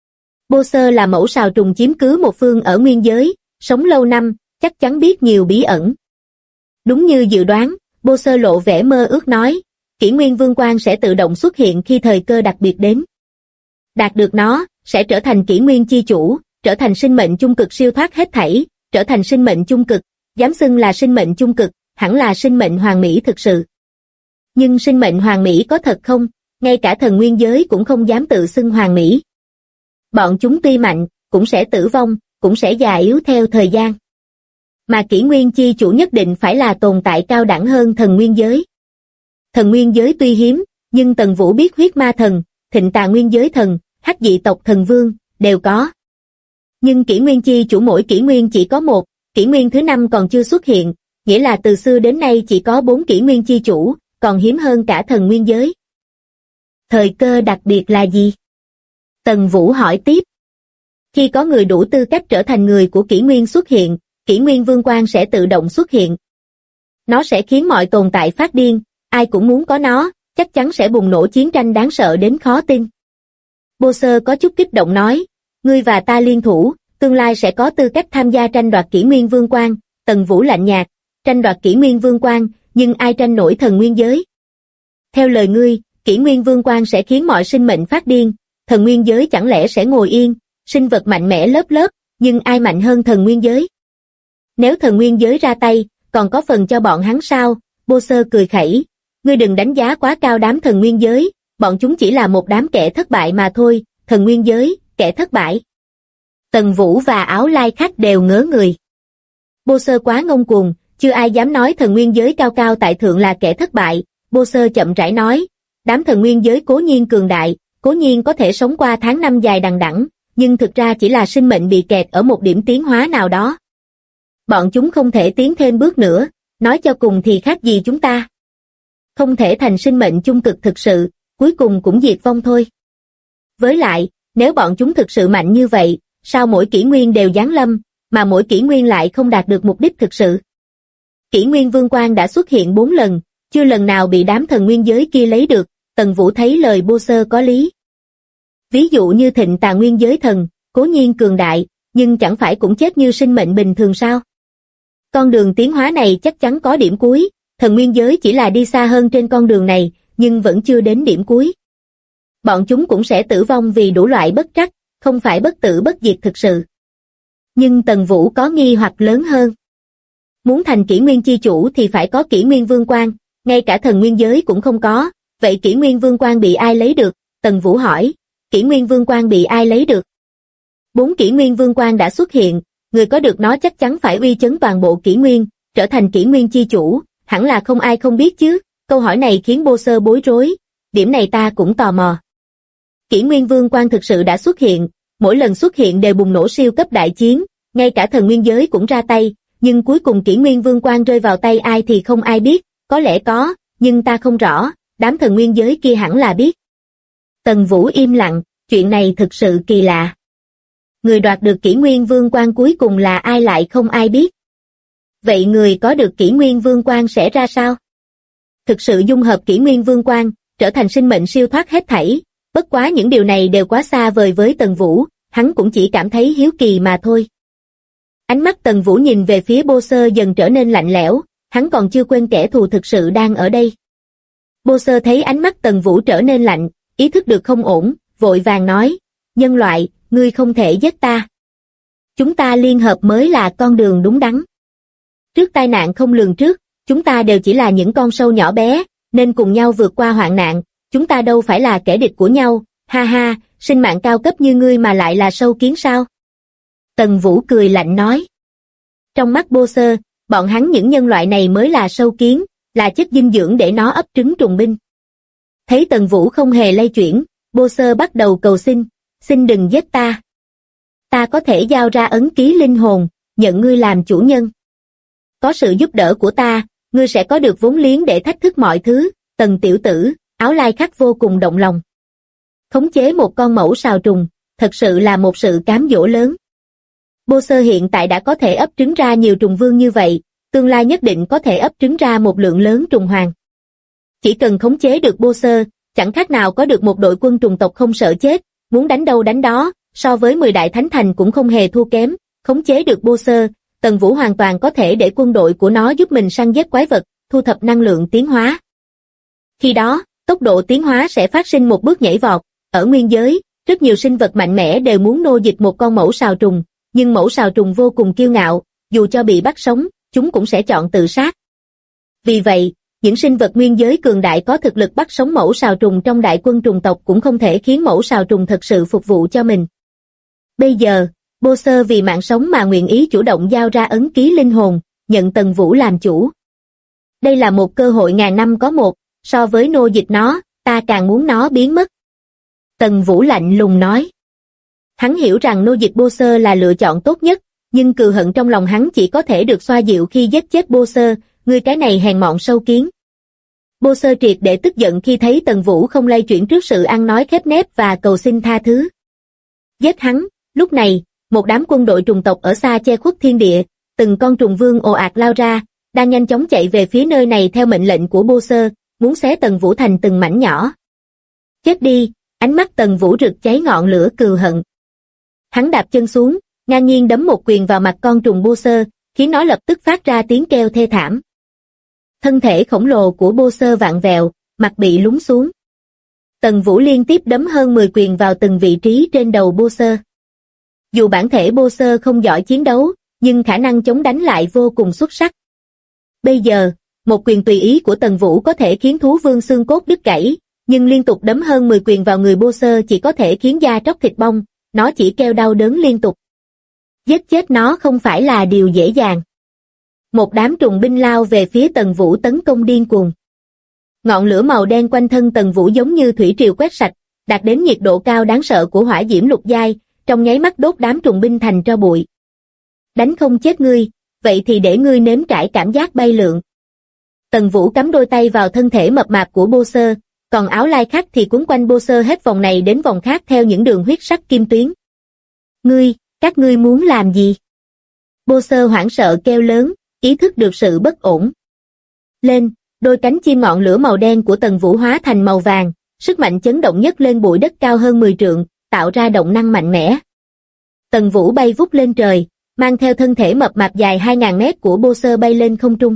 Bowser là mẫu sào trùng chiếm cứ một phương ở nguyên giới, sống lâu năm, chắc chắn biết nhiều bí ẩn. Đúng như dự đoán, Bowser lộ vẻ mơ ước nói, kỷ nguyên vương quang sẽ tự động xuất hiện khi thời cơ đặc biệt đến. Đạt được nó, sẽ trở thành kỷ nguyên chi chủ, trở thành sinh mệnh chung cực siêu thoát hết thảy, trở thành sinh mệnh chung cực, dám xưng là sinh mệnh chung cực, hẳn là sinh mệnh hoàn mỹ thực sự. Nhưng sinh mệnh hoàn mỹ có thật không? ngay cả thần nguyên giới cũng không dám tự xưng hoàn mỹ. Bọn chúng tuy mạnh, cũng sẽ tử vong, cũng sẽ già yếu theo thời gian. Mà kỷ nguyên chi chủ nhất định phải là tồn tại cao đẳng hơn thần nguyên giới. Thần nguyên giới tuy hiếm, nhưng Tần Vũ biết huyết ma thần, thịnh tà nguyên giới thần, hắc dị tộc thần vương, đều có. Nhưng kỷ nguyên chi chủ mỗi kỷ nguyên chỉ có một, kỷ nguyên thứ 5 còn chưa xuất hiện, nghĩa là từ xưa đến nay chỉ có 4 kỷ nguyên chi chủ, còn hiếm hơn cả thần nguyên giới. Thời cơ đặc biệt là gì? Tần Vũ hỏi tiếp. Khi có người đủ tư cách trở thành người của kỷ nguyên xuất hiện, kỷ nguyên vương quang sẽ tự động xuất hiện. Nó sẽ khiến mọi tồn tại phát điên, ai cũng muốn có nó, chắc chắn sẽ bùng nổ chiến tranh đáng sợ đến khó tin. Bô Sơ có chút kích động nói, ngươi và ta liên thủ, tương lai sẽ có tư cách tham gia tranh đoạt kỷ nguyên vương quang. Tần Vũ lạnh nhạt, tranh đoạt kỷ nguyên vương quang, nhưng ai tranh nổi thần nguyên giới? Theo lời ngươi, kỷ nguyên vương quang sẽ khiến mọi sinh mệnh phát điên, thần nguyên giới chẳng lẽ sẽ ngồi yên, sinh vật mạnh mẽ lớp lớp, nhưng ai mạnh hơn thần nguyên giới? Nếu thần nguyên giới ra tay, còn có phần cho bọn hắn sao? Bô Sơ cười khẩy, ngươi đừng đánh giá quá cao đám thần nguyên giới, bọn chúng chỉ là một đám kẻ thất bại mà thôi. Thần nguyên giới, kẻ thất bại. Tần Vũ và Áo Lai Khách đều ngớ người. Bô Sơ quá ngông cuồng, chưa ai dám nói thần nguyên giới cao cao tại thượng là kẻ thất bại. Bô Sơ chậm rãi nói, đám thần nguyên giới cố nhiên cường đại, cố nhiên có thể sống qua tháng năm dài đằng đẵng, nhưng thực ra chỉ là sinh mệnh bị kẹt ở một điểm tiến hóa nào đó. Bọn chúng không thể tiến thêm bước nữa, nói cho cùng thì khác gì chúng ta. Không thể thành sinh mệnh chung cực thực sự, cuối cùng cũng diệt vong thôi. Với lại, nếu bọn chúng thực sự mạnh như vậy, sao mỗi kỷ nguyên đều giáng lâm, mà mỗi kỷ nguyên lại không đạt được mục đích thực sự? Kỷ nguyên vương quang đã xuất hiện 4 lần, chưa lần nào bị đám thần nguyên giới kia lấy được. Tần Vũ thấy lời Bô Sơ có lý. Ví dụ như thịnh tà nguyên giới thần, cố nhiên cường đại, nhưng chẳng phải cũng chết như sinh mệnh bình thường sao? Con đường tiến hóa này chắc chắn có điểm cuối, thần nguyên giới chỉ là đi xa hơn trên con đường này, nhưng vẫn chưa đến điểm cuối. Bọn chúng cũng sẽ tử vong vì đủ loại bất trắc, không phải bất tử bất diệt thực sự. Nhưng Tần Vũ có nghi hoặc lớn hơn. Muốn thành kỷ nguyên chi chủ thì phải có kỷ nguyên vương quang, ngay cả thần nguyên giới cũng không có, vậy kỷ nguyên vương quang bị ai lấy được? Tần Vũ hỏi, kỷ nguyên vương quang bị ai lấy được? 4 kỷ nguyên vương quang đã xuất hiện, người có được nó chắc chắn phải uy chấn toàn bộ kỷ nguyên, trở thành kỷ nguyên chi chủ, hẳn là không ai không biết chứ. Câu hỏi này khiến Bô Sơ bối rối, điểm này ta cũng tò mò. Kỷ nguyên vương quang thực sự đã xuất hiện, mỗi lần xuất hiện đều bùng nổ siêu cấp đại chiến, ngay cả thần nguyên giới cũng ra tay, nhưng cuối cùng kỷ nguyên vương quang rơi vào tay ai thì không ai biết, có lẽ có, nhưng ta không rõ, đám thần nguyên giới kia hẳn là biết. Tần Vũ im lặng, chuyện này thực sự kỳ lạ. Người đoạt được kỷ nguyên vương quang cuối cùng là ai lại không ai biết. Vậy người có được kỷ nguyên vương quang sẽ ra sao? Thực sự dung hợp kỷ nguyên vương quang, trở thành sinh mệnh siêu thoát hết thảy, bất quá những điều này đều quá xa vời với Tần Vũ, hắn cũng chỉ cảm thấy hiếu kỳ mà thôi. Ánh mắt Tần Vũ nhìn về phía Bô Sơ dần trở nên lạnh lẽo, hắn còn chưa quên kẻ thù thực sự đang ở đây. Bô Sơ thấy ánh mắt Tần Vũ trở nên lạnh, ý thức được không ổn, vội vàng nói, nhân loại, ngươi không thể giết ta. Chúng ta liên hợp mới là con đường đúng đắn. Trước tai nạn không lường trước, chúng ta đều chỉ là những con sâu nhỏ bé, nên cùng nhau vượt qua hoạn nạn, chúng ta đâu phải là kẻ địch của nhau, ha ha, sinh mạng cao cấp như ngươi mà lại là sâu kiến sao? Tần Vũ cười lạnh nói. Trong mắt Bô Sơ, bọn hắn những nhân loại này mới là sâu kiến, là chất dinh dưỡng để nó ấp trứng trùng binh. Thấy Tần Vũ không hề lay chuyển, Bô Sơ bắt đầu cầu xin đừng giết ta. Ta có thể giao ra ấn ký linh hồn, nhận ngươi làm chủ nhân. Có sự giúp đỡ của ta, ngươi sẽ có được vốn liếng để thách thức mọi thứ. Tần tiểu tử, Áo Lai Khách vô cùng động lòng. Khống chế một con mẫu sào trùng, thật sự là một sự cám dỗ lớn. Bô Sơ hiện tại đã có thể ấp trứng ra nhiều trùng vương như vậy, tương lai nhất định có thể ấp trứng ra một lượng lớn trùng hoàng. Chỉ cần khống chế được Bô Sơ, chẳng khác nào có được một đội quân trùng tộc không sợ chết, muốn đánh đâu đánh đó, so với 10 đại thánh thành cũng không hề thua kém. Khống chế được Bô Sơ, Tần Vũ hoàn toàn có thể để quân đội của nó giúp mình săn giết quái vật, thu thập năng lượng tiến hóa. Khi đó, tốc độ tiến hóa sẽ phát sinh một bước nhảy vọt. Ở nguyên giới, rất nhiều sinh vật mạnh mẽ đều muốn nô dịch một con mẫu sào trùng, nhưng mẫu sào trùng vô cùng kiêu ngạo, dù cho bị bắt sống, chúng cũng sẽ chọn tự sát. Vì vậy, những sinh vật nguyên giới cường đại có thực lực bắt sống mẫu sào trùng trong đại quân trùng tộc cũng không thể khiến mẫu sào trùng thật sự phục vụ cho mình. Bây giờ, Bô-sơ vì mạng sống mà nguyện ý chủ động giao ra ấn ký linh hồn, nhận Tần Vũ làm chủ. Đây là một cơ hội ngàn năm có một, so với nô dịch nó, ta càng muốn nó biến mất. Tần Vũ lạnh lùng nói. Hắn hiểu rằng nô dịch Bô-sơ là lựa chọn tốt nhất, nhưng cừu hận trong lòng hắn chỉ có thể được xoa dịu khi giết chết Bô-sơ, ngươi cái này hèn mọn sâu kiến. Bô-sơ triệt để tức giận khi thấy Tần Vũ không lay chuyển trước sự ăn nói khép nép và cầu xin tha thứ. Giết hắn. Lúc này, một đám quân đội trùng tộc ở xa che khuất thiên địa, từng con trùng vương ồ ạt lao ra, đang nhanh chóng chạy về phía nơi này theo mệnh lệnh của Bô-sơ, muốn xé Tần Vũ thành từng mảnh nhỏ. Chết đi, ánh mắt Tần Vũ rực cháy ngọn lửa cừu hận. Hắn đạp chân xuống, ngang nhiên đấm một quyền vào mặt con trùng Bô-sơ, khiến nó lập tức phát ra tiếng kêu thê thảm. Thân thể khổng lồ của Bô-sơ vặn vẹo, mặt bị lún xuống. Tần Vũ liên tiếp đấm hơn 10 quyền vào từng vị trí trên đầu Bô-sơ. Dù bản thể Bô-sơ không giỏi chiến đấu, nhưng khả năng chống đánh lại vô cùng xuất sắc. Bây giờ, một quyền tùy ý của Tần Vũ có thể khiến thú vương xương cốt đứt gãy, nhưng liên tục đấm hơn 10 quyền vào người Bô-sơ chỉ có thể khiến da tróc thịt bong, nó chỉ kêu đau đớn liên tục. Giết chết nó không phải là điều dễ dàng. Một đám trùng binh lao về phía Tần Vũ tấn công điên cuồng. Ngọn lửa màu đen quanh thân Tần Vũ giống như thủy triều quét sạch, đạt đến nhiệt độ cao đáng sợ của hỏa diễm lục giai, trong nháy mắt đốt đám trùng binh thành tro bụi. Đánh không chết ngươi, vậy thì để ngươi nếm trải cảm giác bay lượn. Tần Vũ cắm đôi tay vào thân thể mập mạp của Bô-sơ, còn áo lai khác thì quấn quanh Bô-sơ hết vòng này đến vòng khác theo những đường huyết sắc kim tuyến. Các ngươi muốn làm gì? Bô-sơ hoảng sợ kêu lớn, ý thức được sự bất ổn. Lên, đôi cánh chim ngọn lửa màu đen của Tần Vũ hóa thành màu vàng, sức mạnh chấn động nhấc lên bụi đất cao hơn 10 trượng, tạo ra động năng mạnh mẽ. Tần Vũ bay vút lên trời, mang theo thân thể mập mạp dài 2.000 mét của Bô-sơ bay lên không trung.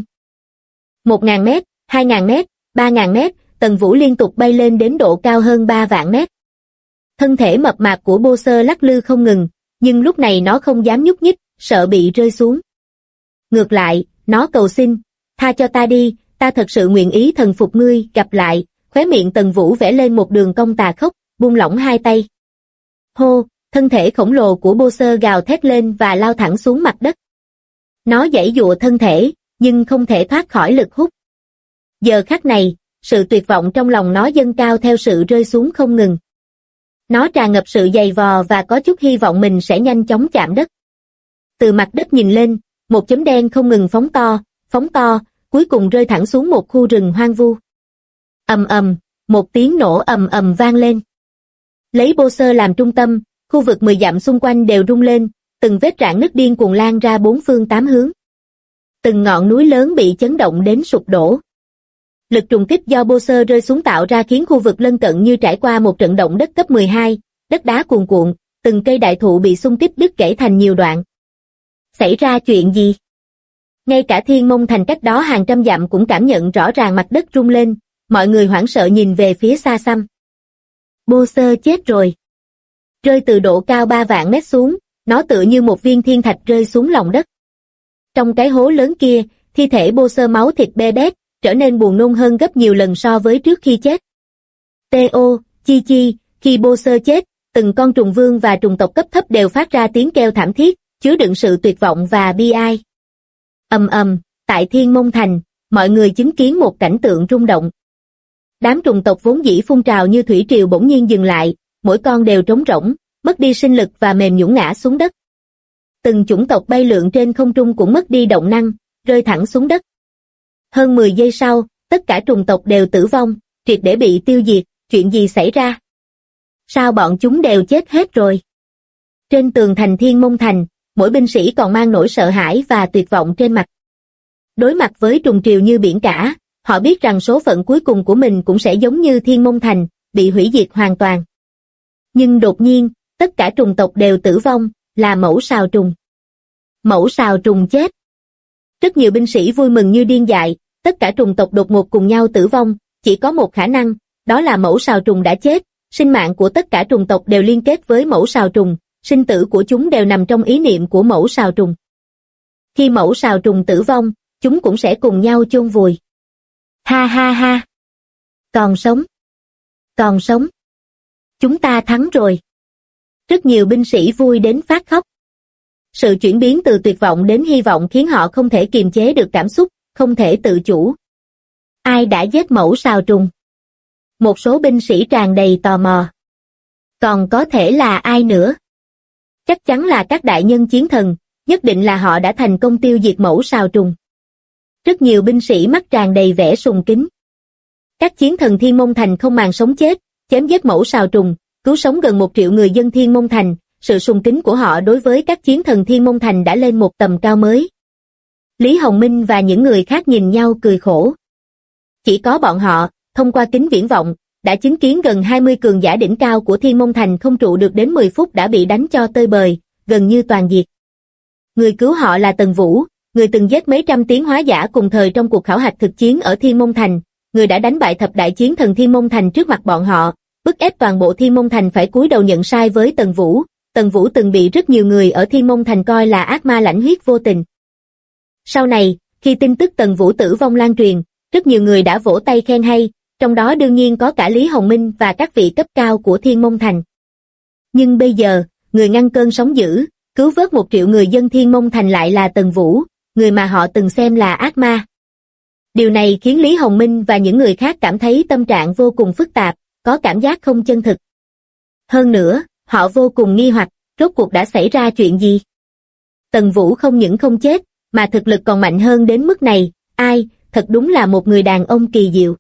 1.000 mét, 2.000 mét, 3.000 mét, Tần Vũ liên tục bay lên đến độ cao hơn 3 vạn mét. Thân thể mập mạp của Bô-sơ lắc lư không ngừng, nhưng lúc này nó không dám nhúc nhích, sợ bị rơi xuống. Ngược lại, nó cầu xin, tha cho ta đi, ta thật sự nguyện ý thần phục ngươi, gặp lại, khóe miệng Tần Vũ vẽ lên một đường cong tà khốc, buông lỏng hai tay. Hô, thân thể khổng lồ của Bô-sơ gào thét lên và lao thẳng xuống mặt đất. Nó giãy giụa thân thể, nhưng không thể thoát khỏi lực hút. Giờ khắc này, sự tuyệt vọng trong lòng nó dâng cao theo sự rơi xuống không ngừng. Nó tràn ngập sự dày vò và có chút hy vọng mình sẽ nhanh chóng chạm đất. Từ mặt đất nhìn lên, một chấm đen không ngừng phóng to, cuối cùng rơi thẳng xuống một khu rừng hoang vu. Ầm ầm, một tiếng nổ ầm ầm vang lên. Lấy Bô-sơ làm trung tâm, khu vực 10 dặm xung quanh đều rung lên, từng vết rạn nứt điên cuồng lan ra bốn phương tám hướng. Từng ngọn núi lớn bị chấn động đến sụp đổ. Lực trùng kích do Bô-sơ rơi xuống tạo ra khiến khu vực lân cận như trải qua một trận động đất cấp 12, đất đá cuồn cuộn, từng cây đại thụ bị xung kích đứt gãy thành nhiều đoạn. Xảy ra chuyện gì? Ngay cả Thiên Mông Thành cách đó hàng trăm dặm cũng cảm nhận rõ ràng mặt đất rung lên, mọi người hoảng sợ nhìn về phía xa xăm. Bô-sơ chết rồi. Rơi từ độ cao 3 vạn mét xuống, nó tựa như một viên thiên thạch rơi xuống lòng đất. Trong cái hố lớn kia, thi thể Bô-sơ máu thịt be bét, trở nên buồn nôn hơn gấp nhiều lần so với trước khi chết. T.O. Chi, khi Bô-sơ chết, từng con trùng vương và trùng tộc cấp thấp đều phát ra tiếng kêu thảm thiết, chứa đựng sự tuyệt vọng và bi ai. Ầm ầm, tại Thiên Mông Thành, mọi người chứng kiến một cảnh tượng rung động. Đám trùng tộc vốn dĩ phun trào như thủy triều bỗng nhiên dừng lại, mỗi con đều trống rỗng, mất đi sinh lực và mềm nhũn ngã xuống đất. Từng chủng tộc bay lượn trên không trung cũng mất đi động năng, rơi thẳng xuống đất. Hơn 10 giây sau, tất cả trùng tộc đều tử vong, triệt để bị tiêu diệt, chuyện gì xảy ra? Sao bọn chúng đều chết hết rồi? Trên tường thành Thiên Mông Thành, mỗi binh sĩ còn mang nỗi sợ hãi và tuyệt vọng trên mặt. Đối mặt với trùng triều như biển cả, họ biết rằng số phận cuối cùng của mình cũng sẽ giống như Thiên Mông Thành, bị hủy diệt hoàn toàn. Nhưng đột nhiên, tất cả trùng tộc đều tử vong, là mẫu sào trùng. Mẫu sào trùng chết. Rất nhiều binh sĩ vui mừng như điên dại, tất cả trùng tộc đột ngột cùng nhau tử vong, chỉ có một khả năng, đó là mẫu sào trùng đã chết, sinh mạng của tất cả trùng tộc đều liên kết với mẫu sào trùng, sinh tử của chúng đều nằm trong ý niệm của mẫu sào trùng. Khi mẫu sào trùng tử vong, chúng cũng sẽ cùng nhau chôn vùi. Ha ha ha. Còn sống. Còn sống. Chúng ta thắng rồi. Rất nhiều binh sĩ vui đến phát khóc. Sự chuyển biến từ tuyệt vọng đến hy vọng khiến họ không thể kiềm chế được cảm xúc, không thể tự chủ. Ai đã giết mẫu sào trùng? Một số binh sĩ tràn đầy tò mò. Còn có thể là ai nữa? Chắc chắn là các đại nhân chiến thần, nhất định là họ đã thành công tiêu diệt mẫu sào trùng. Rất nhiều binh sĩ mắt tràn đầy vẻ sùng kính. Các chiến thần Thiên Môn Thành không màng sống chết, chém giết mẫu sào trùng, cứu sống gần 1 triệu người dân Thiên Môn Thành, sự sùng kính của họ đối với các chiến thần Thiên Môn Thành đã lên một tầm cao mới. Lý Hồng Minh và những người khác nhìn nhau cười khổ. Chỉ có bọn họ, thông qua kính viễn vọng, đã chứng kiến gần 20 cường giả đỉnh cao của Thiên Môn Thành không trụ được đến 10 phút đã bị đánh cho tơi bời, gần như toàn diệt. Người cứu họ là Tần Vũ, người từng giết mấy trăm tiến hóa giả cùng thời trong cuộc khảo hạch thực chiến ở Thiên Môn Thành, người đã đánh bại thập đại chiến thần Thiên Môn Thành trước mặt bọn họ, bức ép toàn bộ Thiên Môn Thành phải cúi đầu nhận sai với Tần Vũ. Tần Vũ từng bị rất nhiều người ở Thiên Môn Thành coi là ác ma lãnh huyết vô tình. Sau này, khi tin tức Tần Vũ tử vong lan truyền, rất nhiều người đã vỗ tay khen hay, trong đó đương nhiên có cả Lý Hồng Minh và các vị cấp cao của Thiên Môn Thành. Nhưng bây giờ, người ngăn cơn sóng dữ, cứu vớt 1 triệu người dân Thiên Môn Thành lại là Tần Vũ, người mà họ từng xem là ác ma. Điều này khiến Lý Hồng Minh và những người khác cảm thấy tâm trạng vô cùng phức tạp, có cảm giác không chân thực. Hơn nữa, họ vô cùng nghi hoặc, rốt cuộc đã xảy ra chuyện gì? Tần Vũ không những không chết, mà thực lực còn mạnh hơn đến mức này, ai, thật đúng là một người đàn ông kỳ diệu.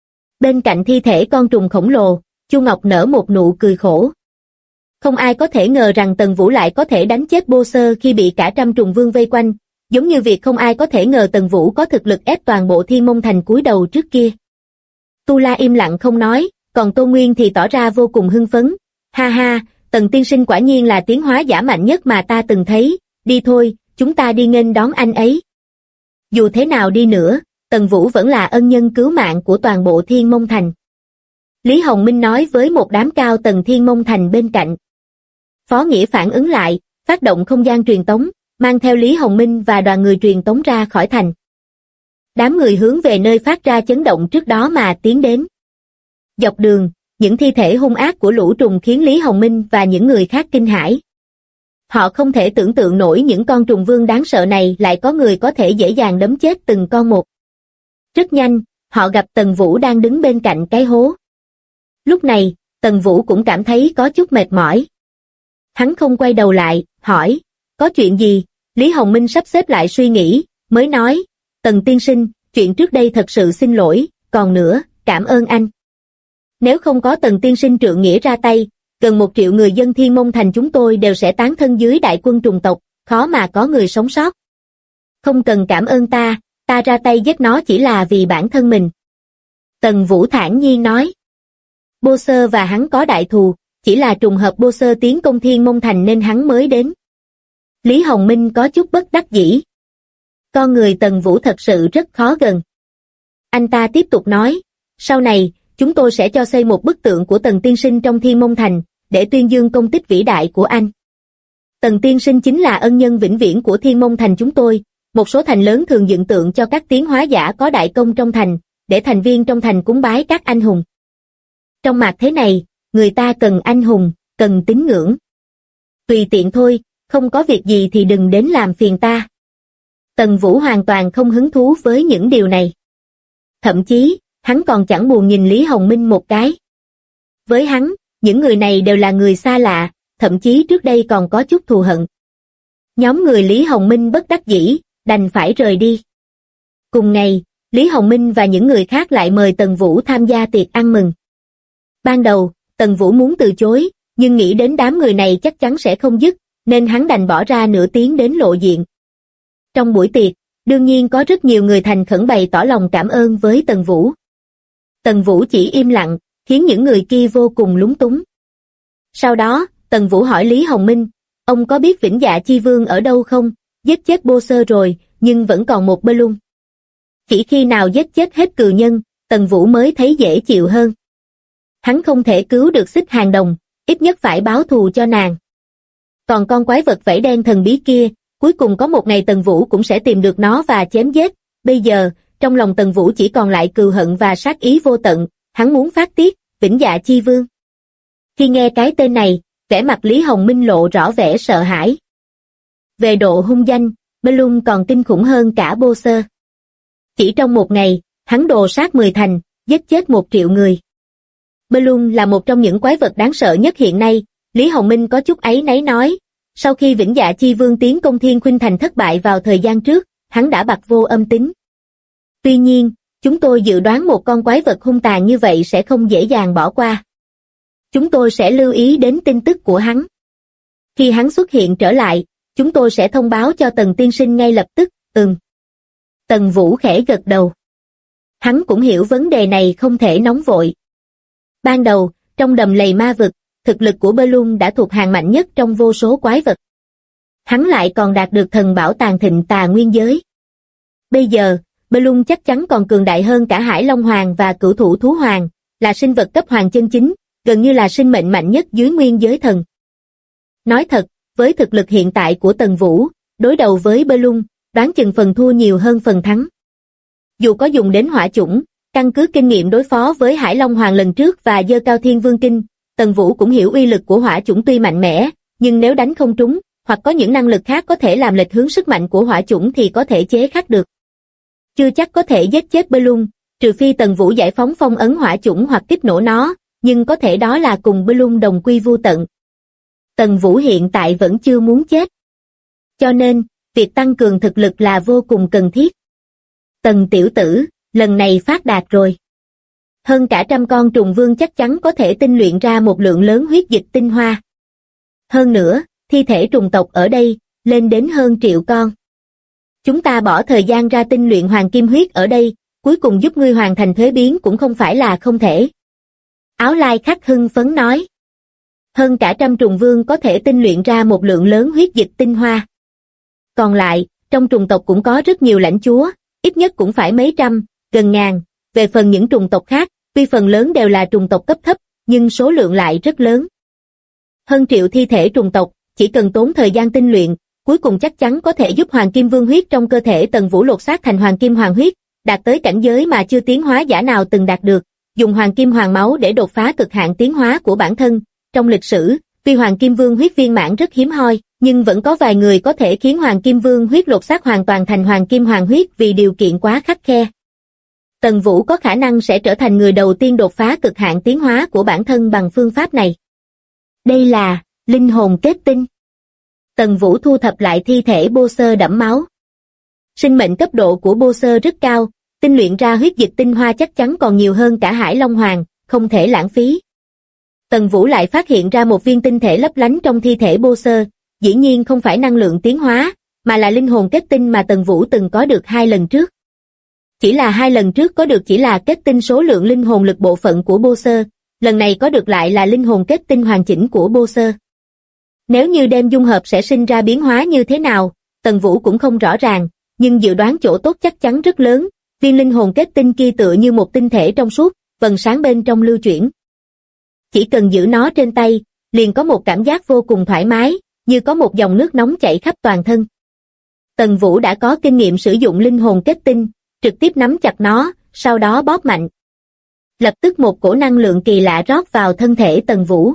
Bên cạnh thi thể con trùng khổng lồ, Chu Ngọc nở một nụ cười khổ. Không ai có thể ngờ rằng Tần Vũ lại có thể đánh chết Bô Sơ khi bị cả trăm trùng vương vây quanh, giống như việc không ai có thể ngờ Tần Vũ có thực lực ép toàn bộ Thiên Môn Thành cúi đầu trước kia. Tu La im lặng không nói, còn Tô Nguyên thì tỏ ra vô cùng hưng phấn. Ha ha, Tần tiên sinh quả nhiên là tiến hóa giả mạnh nhất mà ta từng thấy, đi thôi, chúng ta đi nghênh đón anh ấy. Dù thế nào đi nữa, Tần Vũ vẫn là ân nhân cứu mạng của toàn bộ Thiên Môn Thành. Lý Hồng Minh nói với một đám cao tầng Thiên Môn Thành bên cạnh. Phó Nghĩa phản ứng lại, phát động không gian truyền tống, mang theo Lý Hồng Minh và đoàn người truyền tống ra khỏi thành. Đám người hướng về nơi phát ra chấn động trước đó mà tiến đến. Dọc đường, những thi thể hung ác của lũ trùng khiến Lý Hồng Minh và những người khác kinh hãi. Họ không thể tưởng tượng nổi những con trùng vương đáng sợ này lại có người có thể dễ dàng đấm chết từng con một. Rất nhanh, họ gặp Tần Vũ đang đứng bên cạnh cái hố. Lúc này, Tần Vũ cũng cảm thấy có chút mệt mỏi. Hắn không quay đầu lại, hỏi, có chuyện gì? Lý Hồng Minh sắp xếp lại suy nghĩ, mới nói, Tần tiên sinh, chuyện trước đây thật sự xin lỗi, còn nữa, cảm ơn anh. Nếu không có Tần tiên sinh trượng nghĩa ra tay, gần 1 triệu người dân Thiên Môn Thành chúng tôi đều sẽ tán thân dưới đại quân trùng tộc, khó mà có người sống sót. Không cần cảm ơn ta ra tay giết nó chỉ là vì bản thân mình. Tần Vũ thản nhiên nói. Bô Sơ và hắn có đại thù, chỉ là trùng hợp Bô Sơ tiến công Thiên Môn Thành nên hắn mới đến. Lý Hồng Minh có chút bất đắc dĩ. Con người Tần Vũ thật sự rất khó gần. Anh ta tiếp tục nói, sau này, chúng tôi sẽ cho xây một bức tượng của Tần tiên sinh trong Thiên Môn Thành, để tuyên dương công tích vĩ đại của anh. Tần tiên sinh chính là ân nhân vĩnh viễn của Thiên Môn Thành chúng tôi, một số thành lớn thường dựng tượng cho các tiến hóa giả có đại công trong thành, để thành viên trong thành cúng bái các anh hùng. Trong mặt thế này, người ta cần anh hùng, cần tín ngưỡng. Tùy tiện thôi, không có việc gì thì đừng đến làm phiền ta. Tần Vũ hoàn toàn không hứng thú với những điều này. Thậm chí, hắn còn chẳng buồn nhìn Lý Hồng Minh một cái. Với hắn, những người này đều là người xa lạ, thậm chí trước đây còn có chút thù hận. Nhóm người Lý Hồng Minh bất đắc dĩ, đành phải rời đi. Cùng ngày, Lý Hồng Minh và những người khác lại mời Tần Vũ tham gia tiệc ăn mừng. Ban đầu, Tần Vũ muốn từ chối, nhưng nghĩ đến đám người này chắc chắn sẽ không dứt, nên hắn đành bỏ ra nửa tiếng đến lộ diện. Trong buổi tiệc, đương nhiên có rất nhiều người thành khẩn bày tỏ lòng cảm ơn với Tần Vũ. Tần Vũ chỉ im lặng, khiến những người kia vô cùng lúng túng. Sau đó, Tần Vũ hỏi Lý Hồng Minh, ông có biết Vĩnh Dạ Chi Vương ở đâu không? Giết chết Bô Sơ rồi, nhưng vẫn còn một bơ lung. Chỉ khi nào giết chết hết cừu nhân, Tần Vũ mới thấy dễ chịu hơn. Hắn không thể cứu được Xích Hàng Đồng, ít nhất phải báo thù cho nàng. Còn con quái vật vảy đen thần bí kia, cuối cùng có một ngày Tần Vũ cũng sẽ tìm được nó và chém giết. Bây giờ, trong lòng Tần Vũ chỉ còn lại cừu hận và sát ý vô tận, hắn muốn phát tiết, Vĩnh Dạ Chi Vương. Khi nghe cái tên này, vẻ mặt Lý Hồng Minh lộ rõ vẻ sợ hãi. Về độ hung danh, Bellum còn kinh khủng hơn cả Bô Sơ. Chỉ trong một ngày, hắn đồ sát 10 thành, giết chết 1 triệu người. Bellum là một trong những quái vật đáng sợ nhất hiện nay, Lý Hồng Minh có chút áy náy nói. Sau khi Vĩnh Dạ Chi Vương tiến công Thiên Khuynh Thành thất bại vào thời gian trước, hắn đã bặt vô âm tín. Tuy nhiên, chúng tôi dự đoán một con quái vật hung tàn như vậy sẽ không dễ dàng bỏ qua. Chúng tôi sẽ lưu ý đến tin tức của hắn. Khi hắn xuất hiện trở lại, chúng tôi sẽ thông báo cho Tần tiên sinh ngay lập tức. Tần Vũ khẽ gật đầu. Hắn cũng hiểu vấn đề này không thể nóng vội. Ban đầu, trong đầm lầy ma vực, thực lực của Bellum đã thuộc hàng mạnh nhất trong vô số quái vật. Hắn lại còn đạt được thần bảo tàng thịnh tà nguyên giới. Bây giờ, Bellum chắc chắn còn cường đại hơn cả Hải Long Hoàng và Cửu Thủ Thú Hoàng, là sinh vật cấp hoàng chân chính, gần như là sinh mệnh mạnh nhất dưới nguyên giới thần. Nói thật, với thực lực hiện tại của Tần Vũ, đối đầu với Bellum, đoán chừng phần thua nhiều hơn phần thắng. Dù có dùng đến hỏa chủng, căn cứ kinh nghiệm đối phó với Hải Long Hoàng lần trước và giơ cao Thiên Vương Kinh, Tần Vũ cũng hiểu uy lực của hỏa chủng tuy mạnh mẽ, nhưng nếu đánh không trúng, hoặc có những năng lực khác có thể làm lệch hướng sức mạnh của hỏa chủng thì có thể chế khắc được. Chưa chắc có thể giết chết Bellum, trừ phi Tần Vũ giải phóng phong ấn hỏa chủng hoặc kích nổ nó, nhưng có thể đó là cùng Bellum đồng quy vu tận. Tần Vũ hiện tại vẫn chưa muốn chết. Cho nên, việc tăng cường thực lực là vô cùng cần thiết. Tần tiểu tử, lần này phát đạt rồi. Hơn cả 100 con trùng vương chắc chắn có thể tinh luyện ra một lượng lớn huyết dịch tinh hoa. Hơn nữa, thi thể trùng tộc ở đây, lên đến hơn 1 triệu con. Chúng ta bỏ thời gian ra tinh luyện hoàng kim huyết ở đây, cuối cùng giúp ngươi hoàn thành thuế biến cũng không phải là không thể. Áo Lai Khắc hưng phấn nói. Hơn cả 100 trùng vương có thể tinh luyện ra một lượng lớn huyết dịch tinh hoa. Còn lại, trong trùng tộc cũng có rất nhiều lãnh chúa, ít nhất cũng phải mấy trăm, gần ngàn. Về phần những trùng tộc khác, tuy phần lớn đều là trùng tộc cấp thấp, nhưng số lượng lại rất lớn. Hơn 1 triệu thi thể trùng tộc, chỉ cần tốn thời gian tinh luyện, cuối cùng chắc chắn có thể giúp Hoàng Kim Vương huyết trong cơ thể Tần Vũ lột xác thành Hoàng Kim Hoàng huyết, đạt tới cảnh giới mà chưa tiến hóa giả nào từng đạt được, dùng Hoàng Kim Hoàng máu để đột phá cực hạn tiến hóa của bản thân. Trong lịch sử, tuy Hoàng Kim Vương huyết viên mãn rất hiếm hoi, nhưng vẫn có vài người có thể khiến Hoàng Kim Vương huyết lột xác hoàn toàn thành Hoàng Kim Hoàng huyết vì điều kiện quá khắt khe. Tần Vũ có khả năng sẽ trở thành người đầu tiên đột phá cực hạn tiến hóa của bản thân bằng phương pháp này. Đây là linh hồn kết tinh. Tần Vũ thu thập lại thi thể Bô Sơ đẫm máu. Sinh mệnh cấp độ của Bô Sơ rất cao, tinh luyện ra huyết dịch tinh hoa chắc chắn còn nhiều hơn cả Hải Long Hoàng, không thể lãng phí. Tần Vũ lại phát hiện ra một viên tinh thể lấp lánh trong thi thể Bô Sơ, dĩ nhiên không phải năng lượng tiến hóa, mà là linh hồn kết tinh mà Tần Vũ từng có được 2 lần trước. Chỉ là 2 lần trước có được chỉ là kết tinh số lượng linh hồn lực bộ phận của Bô Sơ, lần này có được lại là linh hồn kết tinh hoàn chỉnh của Bô Sơ. Nếu như đem dung hợp sẽ sinh ra biến hóa như thế nào, Tần Vũ cũng không rõ ràng, nhưng dự đoán chỗ tốt chắc chắn rất lớn, viên linh hồn kết tinh kia tựa như một tinh thể trong suốt, vầng sáng bên trong lưu chuyển. Chỉ cần giữ nó trên tay, liền có một cảm giác vô cùng thoải mái, như có một dòng nước nóng chảy khắp toàn thân. Tần Vũ đã có kinh nghiệm sử dụng linh hồn kết tinh, trực tiếp nắm chặt nó, sau đó bóp mạnh. Lập tức một cổ năng lượng kỳ lạ rót vào thân thể Tần Vũ.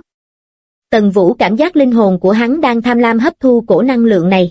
Tần Vũ cảm giác linh hồn của hắn đang tham lam hấp thu cổ năng lượng này.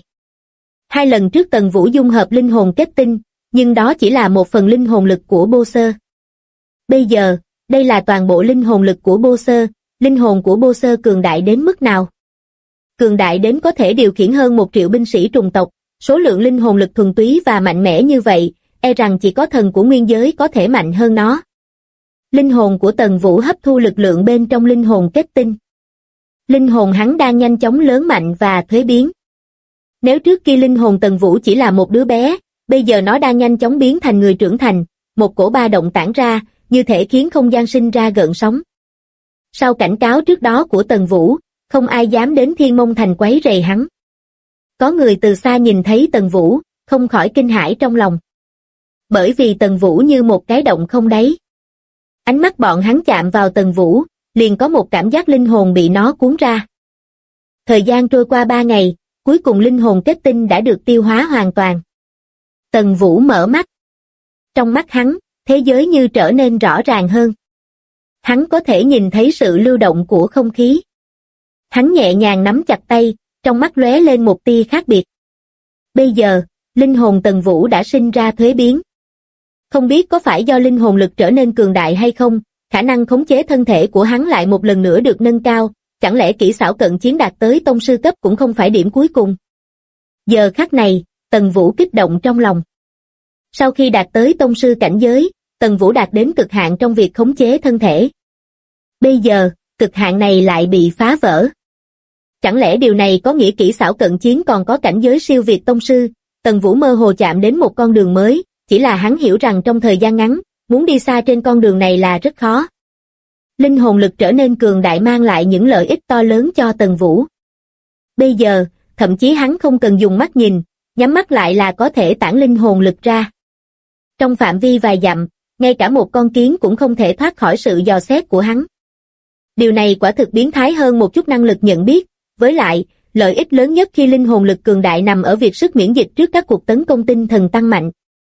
2 lần trước Tần Vũ dung hợp linh hồn kết tinh, nhưng đó chỉ là một phần linh hồn lực của Bô Sơ. Bây giờ, đây là toàn bộ linh hồn lực của Bô Sơ, linh hồn của Bô Sơ cường đại đến mức nào? Cường đại đến có thể điều khiển hơn 1 triệu binh sĩ trùng tộc, số lượng linh hồn lực thuần túy và mạnh mẽ như vậy, e rằng chỉ có thần của nguyên giới có thể mạnh hơn nó. Linh hồn của Tần Vũ hấp thu lực lượng bên trong linh hồn kết tinh. Linh hồn hắn đang nhanh chóng lớn mạnh và thuế biến. Nếu trước kia linh hồn Tần Vũ chỉ là một đứa bé, bây giờ nó đang nhanh chóng biến thành người trưởng thành, một cổ ba động tản ra, như thể khiến không gian sinh ra gợn sóng. Sau cảnh cáo trước đó của Tần Vũ, không ai dám đến Thiên Mông Thành quấy rầy hắn. Có người từ xa nhìn thấy Tần Vũ, không khỏi kinh hãi trong lòng. Bởi vì Tần Vũ như một cái động không đáy. Ánh mắt bọn hắn chạm vào Tần Vũ, liền có một cảm giác linh hồn bị nó cuốn ra. Thời gian trôi qua 3 ngày, cuối cùng linh hồn kết tinh đã được tiêu hóa hoàn toàn. Tần Vũ mở mắt. Trong mắt hắn, thế giới như trở nên rõ ràng hơn. Hắn có thể nhìn thấy sự lưu động của không khí. Hắn nhẹ nhàng nắm chặt tay, trong mắt lóe lên một tia khác biệt. Bây giờ, linh hồn Tần Vũ đã sinh ra thuế biến. Không biết có phải do linh hồn lực trở nên cường đại hay không, khả năng khống chế thân thể của hắn lại một lần nữa được nâng cao, chẳng lẽ kỹ xảo cận chiến đạt tới tông sư cấp cũng không phải điểm cuối cùng. Giờ khắc này, Tần Vũ kích động trong lòng. Sau khi đạt tới tông sư cảnh giới, Tần Vũ đạt đến cực hạn trong việc khống chế thân thể. Bây giờ, cực hạn này lại bị phá vỡ. Chẳng lẽ điều này có nghĩa kỹ xảo cận chiến còn có cảnh giới siêu việt tông sư? Tần Vũ mơ hồ chạm đến một con đường mới, chỉ là hắn hiểu rằng trong thời gian ngắn, muốn đi xa trên con đường này là rất khó. Linh hồn lực trở nên cường đại mang lại những lợi ích to lớn cho Tần Vũ. Bây giờ, thậm chí hắn không cần dùng mắt nhìn, nhắm mắt lại là có thể tản linh hồn lực ra. Trong phạm vi vài dặm, ngay cả một con kiến cũng không thể thoát khỏi sự dò xét của hắn. Điều này quả thực biến thái hơn một chút năng lực nhận biết, với lại, lợi ích lớn nhất khi linh hồn lực cường đại nằm ở việc sức miễn dịch trước các cuộc tấn công tinh thần tăng mạnh.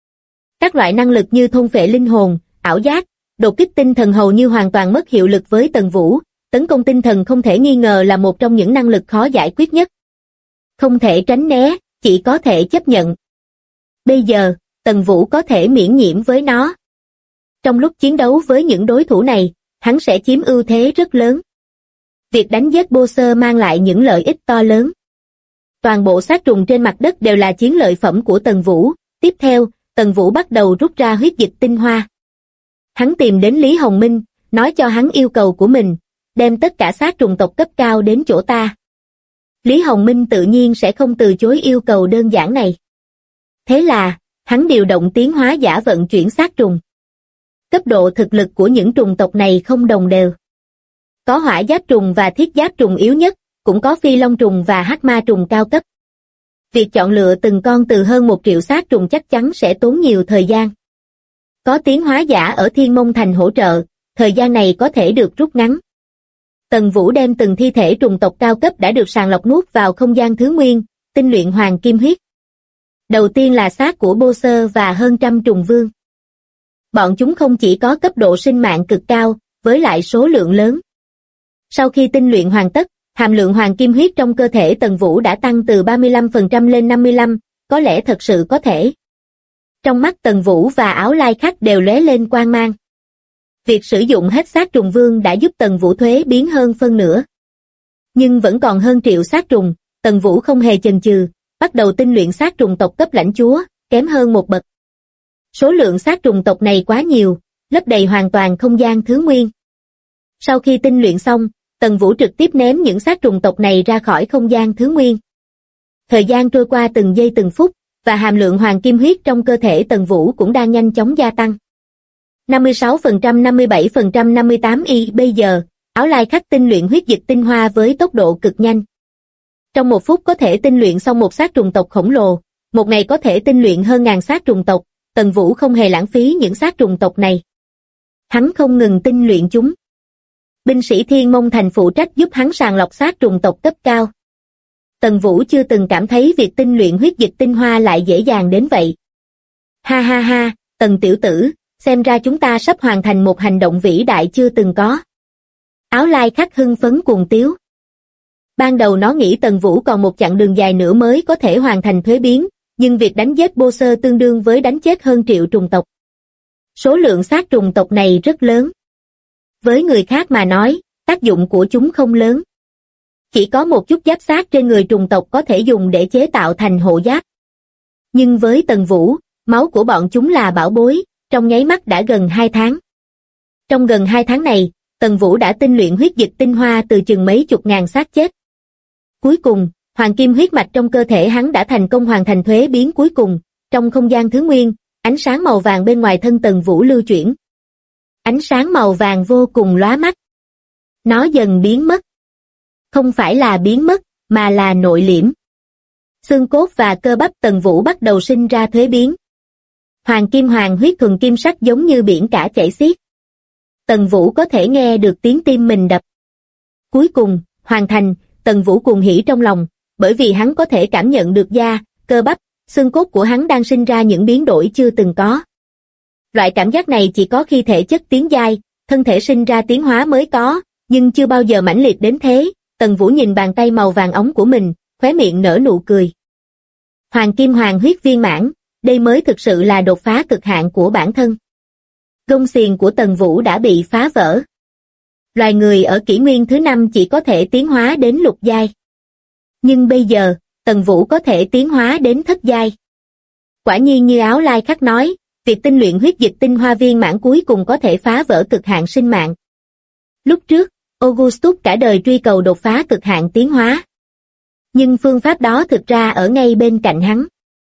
Các loại năng lực như thôn phệ linh hồn, ảo giác, đột kích tinh thần hầu như hoàn toàn mất hiệu lực với Tần Vũ, tấn công tinh thần không thể nghi ngờ là một trong những năng lực khó giải quyết nhất. Không thể tránh né, chỉ có thể chấp nhận. Bây giờ, Tần Vũ có thể miễn nhiễm với nó. Trong lúc chiến đấu với những đối thủ này, hắn sẽ chiếm ưu thế rất lớn. Việc đánh giết Boss mang lại những lợi ích to lớn. Toàn bộ xác trùng trên mặt đất đều là chiến lợi phẩm của Tần Vũ. Tiếp theo, Tần Vũ bắt đầu rút ra huyết dịch tinh hoa. Hắn tìm đến Lý Hồng Minh, nói cho hắn yêu cầu của mình, đem tất cả xác trùng tộc cấp cao đến chỗ ta. Lý Hồng Minh tự nhiên sẽ không từ chối yêu cầu đơn giản này. Thế là, hắn điều động tiến hóa giả vận chuyển xác trùng. Cấp độ thực lực của những trùng tộc này không đồng đều. Có hỏa giáp trùng và thiết giáp trùng yếu nhất, cũng có phi long trùng và hắc ma trùng cao cấp. Việc chọn lựa từng con từ hơn 1 triệu xác trùng chắc chắn sẽ tốn nhiều thời gian. Có tiến hóa giả ở Thiên Mông Thành hỗ trợ, thời gian này có thể được rút ngắn. Tần Vũ đem từng thi thể trùng tộc cao cấp đã được sàng lọc nuốt vào không gian thứ nguyên, tinh luyện hoàng kim huyết. Đầu tiên là xác của Boss và hơn trăm trùng vương. Bọn chúng không chỉ có cấp độ sinh mạng cực cao, với lại số lượng lớn. Sau khi tinh luyện hoàn tất, hàm lượng hoàng kim huyết trong cơ thể Tần Vũ đã tăng từ 35% lên 55%, có lẽ thật sự có thể. Trong mắt Tần Vũ và Áo Lai Khắc đều lóe lên quang mang. Việc sử dụng hết xác trùng vương đã giúp Tần Vũ thuế biến hơn phân nửa. Nhưng vẫn còn hơn triệu xác trùng, Tần Vũ không hề chần chừ, bắt đầu tinh luyện xác trùng tộc cấp lãnh chúa, kém hơn một bậc. Số lượng xác trùng tộc này quá nhiều, lấp đầy hoàn toàn không gian thứ nguyên. Sau khi tinh luyện xong, Tần Vũ trực tiếp ném những xác trùng tộc này ra khỏi không gian thứ nguyên. Thời gian trôi qua từng giây từng phút, và hàm lượng hoàng kim huyết trong cơ thể Tần Vũ cũng đang nhanh chóng gia tăng. 56%, 57%, 58%. Bây giờ, Áo Lai Khắc tinh luyện huyết dịch tinh hoa với tốc độ cực nhanh. Trong 1 phút có thể tinh luyện xong một xác trùng tộc khổng lồ, một ngày có thể tinh luyện hơn ngàn xác trùng tộc. Tần Vũ không hề lãng phí những xác trùng tộc này. Hắn không ngừng tinh luyện chúng. Binh sĩ Thiên Mông Thành phụ trách giúp hắn sàng lọc xác trùng tộc cấp cao. Tần Vũ chưa từng cảm thấy việc tinh luyện huyết dịch tinh hoa lại dễ dàng đến vậy. Ha ha ha, Tần tiểu tử, xem ra chúng ta sắp hoàn thành một hành động vĩ đại chưa từng có. Áo Lai Khắc hưng phấn cuồng tiếu. Ban đầu nó nghĩ Tần Vũ còn một chặng đường dài nữa mới có thể hoàn thành thuế biến, nhưng việc đánh giết Boss tương đương với đánh chết hơn triệu trùng tộc. Số lượng xác trùng tộc này rất lớn. Với người khác mà nói, tác dụng của chúng không lớn. Chỉ có một chút giáp xác trên người trùng tộc có thể dùng để chế tạo thành hộ giáp. Nhưng với Tần Vũ, máu của bọn chúng là bảo bối, trong nháy mắt đã gần 2 tháng. Trong gần 2 tháng này, Tần Vũ đã tinh luyện huyết dịch tinh hoa từ chừng mấy chục ngàn xác chết. Cuối cùng, hoàng kim huyết mạch trong cơ thể hắn đã thành công hoàn thành thuế biến cuối cùng. Trong không gian thứ nguyên, ánh sáng màu vàng bên ngoài thân Tần Vũ lưu chuyển. Ánh sáng màu vàng vô cùng lóa mắt. Nó dần biến mất. Không phải là biến mất, mà là nội liễm. Xương cốt và cơ bắp Tần Vũ bắt đầu sinh ra thuế biến. Hoàng kim hoàng huyết thuần kim sắc giống như biển cả chảy xiết. Tần Vũ có thể nghe được tiếng tim mình đập. Cuối cùng, hoàn thành, Tần Vũ cuồng hỉ trong lòng, bởi vì hắn có thể cảm nhận được da, cơ bắp, xương cốt của hắn đang sinh ra những biến đổi chưa từng có. Loại cảm giác này chỉ có khi thể chất tiến giai, thân thể sinh ra tiến hóa mới có, nhưng chưa bao giờ mãnh liệt đến thế. Tần Vũ nhìn bàn tay màu vàng óng của mình, khóe miệng nở nụ cười. Hoàng Kim Hoàng huyết viên mãn, đây mới thực sự là đột phá cực hạn của bản thân. Gông xiềng của Tần Vũ đã bị phá vỡ. Loài người ở kỷ nguyên thứ 5 chỉ có thể tiến hóa đến lục giai. Nhưng bây giờ, Tần Vũ có thể tiến hóa đến thất giai. Quả nhiên như Áo Lai Khắc nói, việc tinh luyện huyết dịch tinh hoa viên mãn cuối cùng có thể phá vỡ cực hạn sinh mạng. Lúc trước, Augustus cả đời truy cầu đột phá cực hạn tiến hóa. Nhưng phương pháp đó thực ra ở ngay bên cạnh hắn.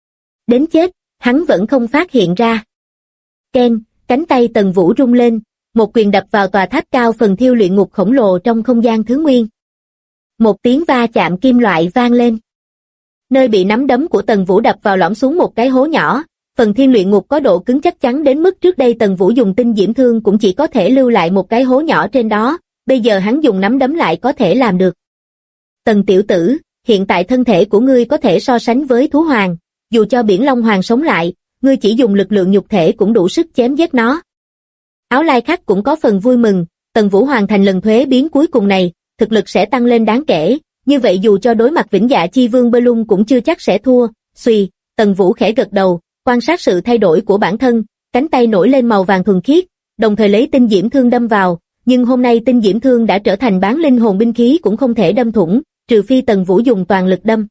Đến chết, hắn vẫn không phát hiện ra. Ken, cánh tay Tần Vũ rung lên, một quyền đập vào tòa tháp cao phần thiêu luyện ngục khổng lồ trong không gian thứ nguyên. Một tiếng va chạm kim loại vang lên. Nơi bị nắm đấm của Tần Vũ đập vào lõm xuống một cái hố nhỏ, phần thiên luyện ngục có độ cứng chắc chắn đến mức trước đây Tần Vũ dùng tinh diễm thương cũng chỉ có thể lưu lại một cái hố nhỏ trên đó, bây giờ hắn dùng nắm đấm lại có thể làm được. Tần tiểu tử, hiện tại thân thể của ngươi có thể so sánh với thú hoàng, dù cho biển Long Hoàng sống lại, ngươi chỉ dùng lực lượng nhục thể cũng đủ sức chém giết nó. Áo Lai Khắc cũng có phần vui mừng, Tần Vũ hoàn thành lần thuế biến cuối cùng này, thực lực sẽ tăng lên đáng kể, như vậy dù cho đối mặt Vĩnh Dạ Chi Vương Bellum cũng chưa chắc sẽ thua. Xuy, Tần Vũ khẽ gật đầu, quan sát sự thay đổi của bản thân, cánh tay nổi lên màu vàng thuần khiết, đồng thời lấy tinh diễm thương đâm vào, nhưng hôm nay tinh diễm thương đã trở thành bán linh hồn binh khí cũng không thể đâm thủng, trừ phi Tần Vũ dùng toàn lực đâm.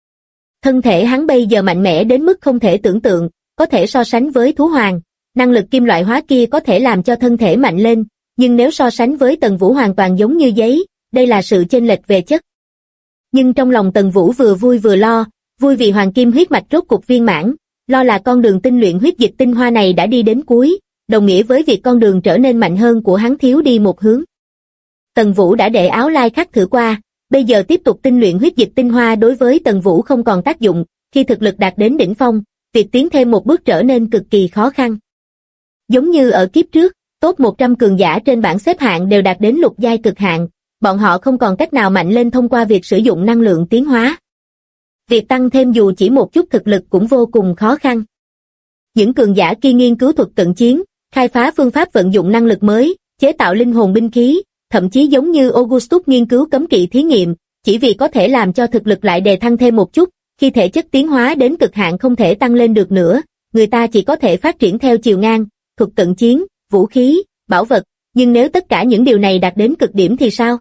Thân thể hắn bây giờ mạnh mẽ đến mức không thể tưởng tượng, có thể so sánh với thú hoàng, năng lực kim loại hóa kia có thể làm cho thân thể mạnh lên, nhưng nếu so sánh với Tần Vũ hoàn toàn giống như giấy, đây là sự chênh lệch về chất. Nhưng trong lòng Tần Vũ vừa vui vừa lo, vui vì hoàng kim huyết mạch rốt cục viên mãn, lo là con đường tinh luyện huyết dịch tinh hoa này đã đi đến cuối, đồng nghĩa với việc con đường trở nên mạnh hơn của hắn thiếu đi một hướng. Tần Vũ đã để Áo Lai Khắc thử qua, bây giờ tiếp tục tinh luyện huyết dịch tinh hoa đối với Tần Vũ không còn tác dụng, khi thực lực đạt đến đỉnh phong, việc tiến thêm một bước trở nên cực kỳ khó khăn. Giống như ở kiếp trước, top 100 cường giả trên bảng xếp hạng đều đạt đến lục giai cực hạn, bọn họ không còn cách nào mạnh lên thông qua việc sử dụng năng lượng tiến hóa. Việc tăng thêm dù chỉ một chút thực lực cũng vô cùng khó khăn. Những cường giả kia nghiên cứu thuật cận chiến, khai phá phương pháp vận dụng năng lực mới, chế tạo linh hồn binh khí, thậm chí giống như Augustus nghiên cứu cấm kỵ thí nghiệm, chỉ vì có thể làm cho thực lực lại đề thăng thêm một chút, khi thể chất tiến hóa đến cực hạn không thể tăng lên được nữa, người ta chỉ có thể phát triển theo chiều ngang, thuật cận chiến, vũ khí, bảo vật, nhưng nếu tất cả những điều này đạt đến cực điểm thì sao?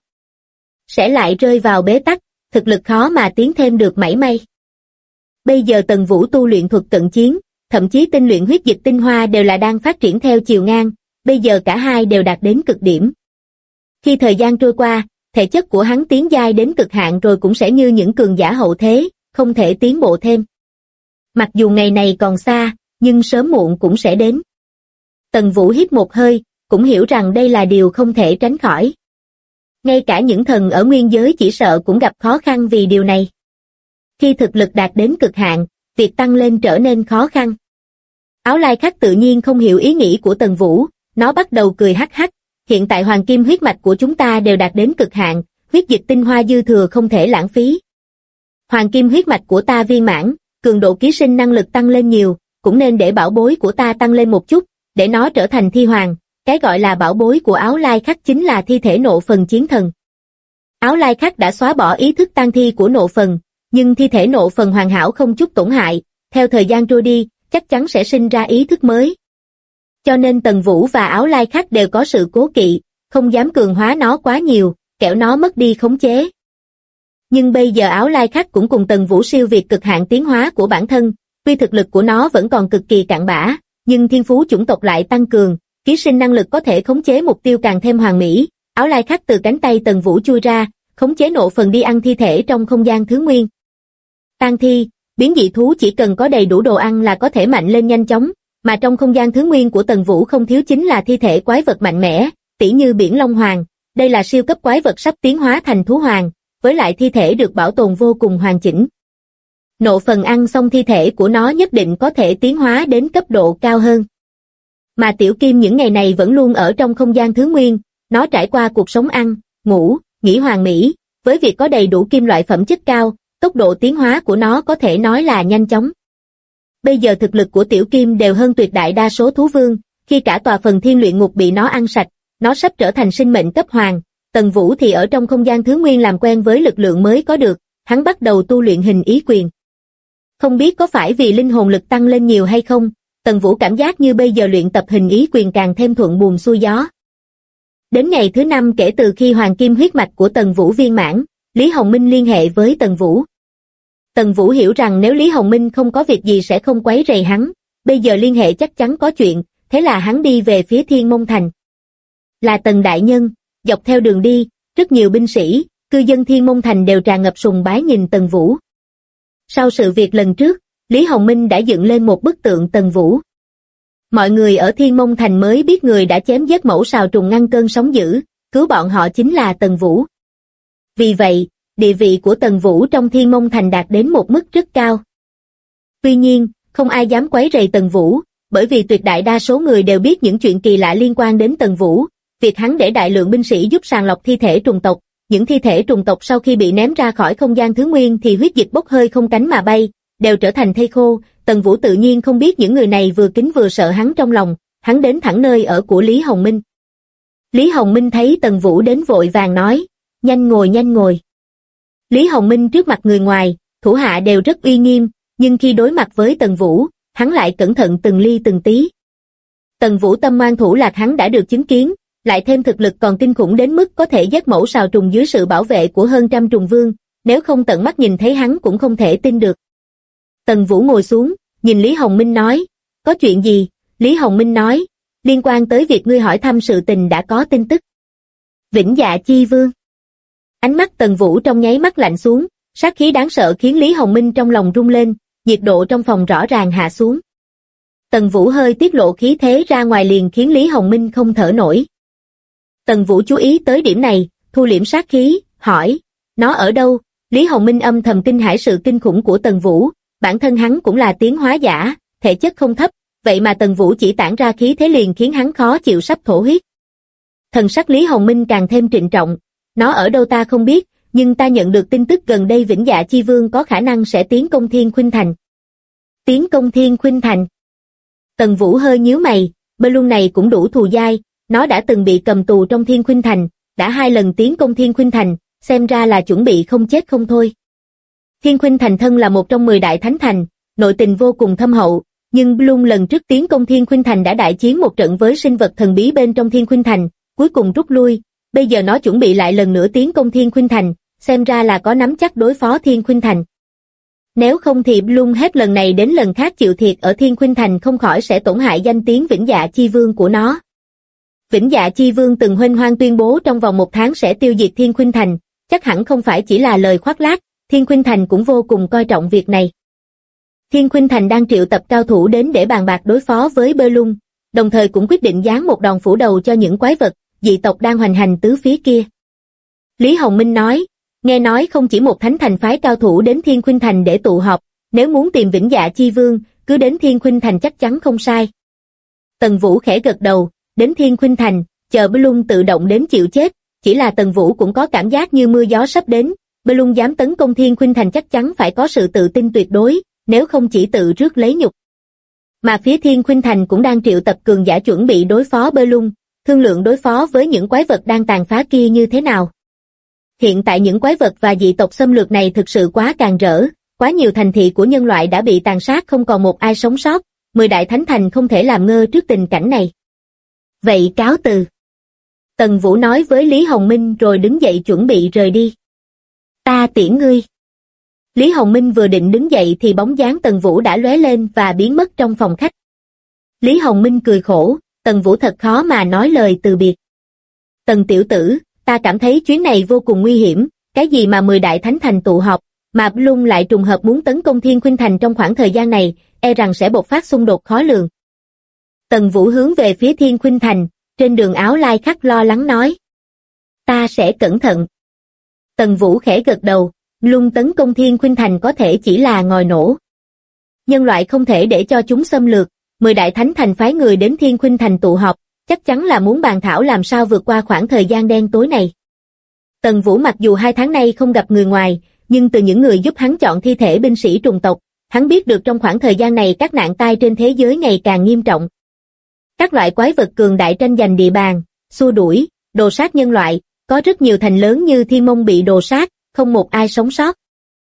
Sẽ lại rơi vào bế tắc, thực lực khó mà tiến thêm được mảy may. Bây giờ Tần Vũ tu luyện thuật cận chiến, thậm chí tinh luyện huyết dịch tinh hoa đều là đang phát triển theo chiều ngang, bây giờ cả hai đều đạt đến cực điểm. Khi thời gian trôi qua, thể chất của hắn tiến giai đến cực hạn rồi cũng sẽ như những cường giả hậu thế, không thể tiến bộ thêm. Mặc dù ngày này còn xa, nhưng sớm muộn cũng sẽ đến. Tần Vũ hít một hơi, cũng hiểu rằng đây là điều không thể tránh khỏi. Ngay cả những thần ở nguyên giới chỉ sợ cũng gặp khó khăn vì điều này. Khi thực lực đạt đến cực hạn, việc tăng lên trở nên khó khăn. Áo Lai Khắc tự nhiên không hiểu ý nghĩ của Tần Vũ, nó bắt đầu cười hắc hắc, hiện tại hoàng kim huyết mạch của chúng ta đều đạt đến cực hạn, huyết dịch tinh hoa dư thừa không thể lãng phí. Hoàng kim huyết mạch của ta viên mãn, cường độ ký sinh năng lực tăng lên nhiều, cũng nên để bảo bối của ta tăng lên một chút, để nó trở thành thi hoàng. Cái gọi là bảo bối của Áo Lai Khắc chính là thi thể nộ phần chiến thần. Áo Lai Khắc đã xóa bỏ ý thức tang thi của nộ phần, nhưng thi thể nộ phần hoàn hảo không chút tổn hại, theo thời gian trôi đi, chắc chắn sẽ sinh ra ý thức mới. Cho nên Tần Vũ và Áo Lai Khắc đều có sự cố kỵ, không dám cường hóa nó quá nhiều, kẻo nó mất đi khống chế. Nhưng bây giờ Áo Lai Khắc cũng cùng Tần Vũ siêu việt cực hạn tiến hóa của bản thân, tuy thực lực của nó vẫn còn cực kỳ cặn bã, nhưng thiên phú chủng tộc lại tăng cường, ký sinh năng lực có thể khống chế mục tiêu càng thêm hoàn mỹ. Áo Lai Khắc từ cánh tay Tần Vũ chui ra, khống chế nộ phần đi ăn thi thể trong không gian thứ nguyên. Tang thi, biến dị thú chỉ cần có đầy đủ đồ ăn là có thể mạnh lên nhanh chóng, mà trong không gian thứ nguyên của Tần Vũ không thiếu chính là thi thể quái vật mạnh mẽ, tỉ như biển Long Hoàng, đây là siêu cấp quái vật sắp tiến hóa thành thú hoàng, với lại thi thể được bảo tồn vô cùng hoàn chỉnh. Nộ phần ăn xong thi thể của nó nhất định có thể tiến hóa đến cấp độ cao hơn. Mà Tiểu Kim những ngày này vẫn luôn ở trong không gian thứ nguyên, nó trải qua cuộc sống ăn, ngủ, nghỉ hoàn mỹ, với việc có đầy đủ kim loại phẩm chất cao, tốc độ tiến hóa của nó có thể nói là nhanh chóng. Bây giờ thực lực của Tiểu Kim đều hơn tuyệt đại đa số thú vương, khi cả tòa phần thiên luyện ngục bị nó ăn sạch, nó sắp trở thành sinh mệnh cấp hoàng. Tần Vũ thì ở trong không gian thứ nguyên làm quen với lực lượng mới có được, hắn bắt đầu tu luyện hình ý quyền. Không biết có phải vì linh hồn lực tăng lên nhiều hay không, Tần Vũ cảm giác như bây giờ luyện tập hình ý quyền càng thêm thuận buồm xuôi gió. Đến ngày thứ 5 kể từ khi hoàng kim huyết mạch của Tần Vũ viên mãn, Lý Hồng Minh liên hệ với Tần Vũ. Tần Vũ hiểu rằng nếu Lý Hồng Minh không có việc gì sẽ không quấy rầy hắn, bây giờ liên hệ chắc chắn có chuyện, thế là hắn đi về phía Thiên Môn Thành. Là Tần đại nhân, dọc theo đường đi, rất nhiều binh sĩ, cư dân Thiên Môn Thành đều tràn ngập sùng bái nhìn Tần Vũ. Sau sự việc lần trước, Lý Hồng Minh đã dựng lên một bức tượng Tần Vũ. Mọi người ở Thiên Môn Thành mới biết người đã chém giết mẫu sào trùng ngăn cơn sóng dữ, cứu bọn họ chính là Tần Vũ. Vì vậy, địa vị của Tần Vũ trong Thiên Môn Thành đạt đến một mức rất cao. Tuy nhiên, không ai dám quấy rầy Tần Vũ, bởi vì tuyệt đại đa số người đều biết những chuyện kỳ lạ liên quan đến Tần Vũ, việc hắn để đại lượng binh sĩ giúp sàng lọc thi thể trùng tộc, những thi thể trùng tộc sau khi bị ném ra khỏi không gian thứ nguyên thì huyết dịch bốc hơi không cánh mà bay, đều trở thành thây khô. Tần Vũ tự nhiên không biết những người này vừa kính vừa sợ hắn trong lòng, hắn đến thẳng nơi ở của Lý Hồng Minh. Lý Hồng Minh thấy Tần Vũ đến vội vàng nói, nhanh ngồi nhanh ngồi. Lý Hồng Minh trước mặt người ngoài, thủ hạ đều rất uy nghiêm, nhưng khi đối mặt với Tần Vũ, hắn lại cẩn thận từng ly từng tí. Tần Vũ tâm ngoan thủ lạc hắn đã được chứng kiến, lại thêm thực lực còn kinh khủng đến mức có thể giết mẫu sào trùng dưới sự bảo vệ của hơn trăm trùng vương, nếu không tận mắt nhìn thấy hắn cũng không thể tin được. Tần Vũ ngồi xuống, nhìn Lý Hồng Minh nói, có chuyện gì? Lý Hồng Minh nói, liên quan tới việc ngươi hỏi thăm sự tình đã có tin tức. Vĩnh Dạ Chi Vương. Ánh mắt Tần Vũ trong nháy mắt lạnh xuống, sát khí đáng sợ khiến Lý Hồng Minh trong lòng rung lên, nhiệt độ trong phòng rõ ràng hạ xuống. Tần Vũ hơi tiết lộ khí thế ra ngoài liền khiến Lý Hồng Minh không thở nổi. Tần Vũ chú ý tới điểm này, thu liễm sát khí, hỏi, nó ở đâu? Lý Hồng Minh âm thầm kinh hãi sự kinh khủng của Tần Vũ, bản thân hắn cũng là tiến hóa giả, thể chất không thấp, vậy mà Tần Vũ chỉ tản ra khí thế liền khiến hắn khó chịu sắp thổ huyết. Thần sắc Lý Hồng Minh càng thêm trịnh trọng, nó ở đâu ta không biết, nhưng ta nhận được tin tức gần đây Vĩnh Dạ Chi Vương có khả năng sẽ tiến công Thiên Khuynh Thành. Tiến công Thiên Khuynh Thành. Tần Vũ hơi nhíu mày, bơ luôn này cũng đủ thù dai, nó đã từng bị cầm tù trong Thiên Khuynh Thành, đã 2 lần tiến công Thiên Khuynh Thành, xem ra là chuẩn bị không chết không thôi. Thiên Khuynh Thành thân là một trong 10 đại thánh thành, nội tình vô cùng thâm hậu, nhưng Bloom lần trước tiến công Thiên Khuynh Thành đã đại chiến một trận với sinh vật thần bí bên trong Thiên Khuynh Thành, cuối cùng rút lui, bây giờ nó chuẩn bị lại lần nữa tiến công Thiên Khuynh Thành, xem ra là có nắm chắc đối phó Thiên Khuynh Thành. Nếu không thì Bloom hết lần này đến lần khác chịu thiệt ở Thiên Khuynh Thành không khỏi sẽ tổn hại danh tiếng Vĩnh Dạ Chi Vương của nó. Vĩnh Dạ Chi Vương từng huênh hoang tuyên bố trong vòng 1 tháng sẽ tiêu diệt Thiên Khuynh Thành, chắc hẳn không phải chỉ là lời khoác lác, Thiên Khuynh Thành cũng vô cùng coi trọng việc này. Thiên Khuynh Thành đang triệu tập cao thủ đến để bàn bạc đối phó với Bơ Lung, đồng thời cũng quyết định giáng một đòn phủ đầu cho những quái vật, dị tộc đang hoành hành tứ phía kia. Lý Hồng Minh nói, nghe nói không chỉ một thánh thành phái cao thủ đến Thiên Khuynh Thành để tụ họp, nếu muốn tìm Vĩnh Dạ Chi Vương, cứ đến Thiên Khuynh Thành chắc chắn không sai. Tần Vũ khẽ gật đầu, đến Thiên Khuynh Thành, chờ Bơ Lung tự động đến chịu chết, chỉ là Tần Vũ cũng có cảm giác như mưa gió sắp đến, Bơ Lung dám tấn công Thiên Khuynh Thành chắc chắn phải có sự tự tin tuyệt đối, nếu không chỉ tự rước lấy nhục. Mà phía Thiên Khuynh Thành cũng đang triệu tập cường giả chuẩn bị đối phó Bơ Lung, thương lượng đối phó với những quái vật đang tàn phá kia như thế nào. Hiện tại những quái vật và dị tộc xâm lược này thực sự quá càn rỡ, quá nhiều thành thị của nhân loại đã bị tàn sát không còn một ai sống sót, 10 đại thánh thành không thể làm ngơ trước tình cảnh này. Vậy cáo từ. Tần Vũ nói với Lý Hồng Minh rồi đứng dậy chuẩn bị rời đi. Ta tiễn ngươi. Lý Hồng Minh vừa định đứng dậy thì bóng dáng Tần Vũ đã lóe lên và biến mất trong phòng khách. Lý Hồng Minh cười khổ, Tần Vũ thật khó mà nói lời từ biệt. Tần tiểu tử, ta cảm thấy chuyến này vô cùng nguy hiểm, cái gì mà 10 đại thánh thành tụ họp, mà Bloom lại trùng hợp muốn tấn công Thiên Khuynh Thành trong khoảng thời gian này, e rằng sẽ bộc phát xung đột khó lường. Tần Vũ hướng về phía Thiên Khuynh Thành, trên đường áo lai khắc lo lắng nói. Ta sẽ cẩn thận. Tần Vũ khẽ gật đầu, Bloom tấn công Thiên Khuynh Thành có thể chỉ là ngòi nổ. Nhân loại không thể để cho chúng xâm lược, 10 đại thánh thành phái người đến Thiên Khuynh Thành tụ họp, chắc chắn là muốn bàn thảo làm sao vượt qua khoảng thời gian đen tối này. Tần Vũ mặc dù 2 tháng nay không gặp người ngoài, nhưng từ những người giúp hắn chọn thi thể binh sĩ trùng tộc, hắn biết được trong khoảng thời gian này các nạn tai trên thế giới ngày càng nghiêm trọng. Các loại quái vật cường đại tranh giành địa bàn, xua đuổi, đồ sát nhân loại, có rất nhiều thành lớn như Thiên Mông bị đồ sát, không một ai sống sót.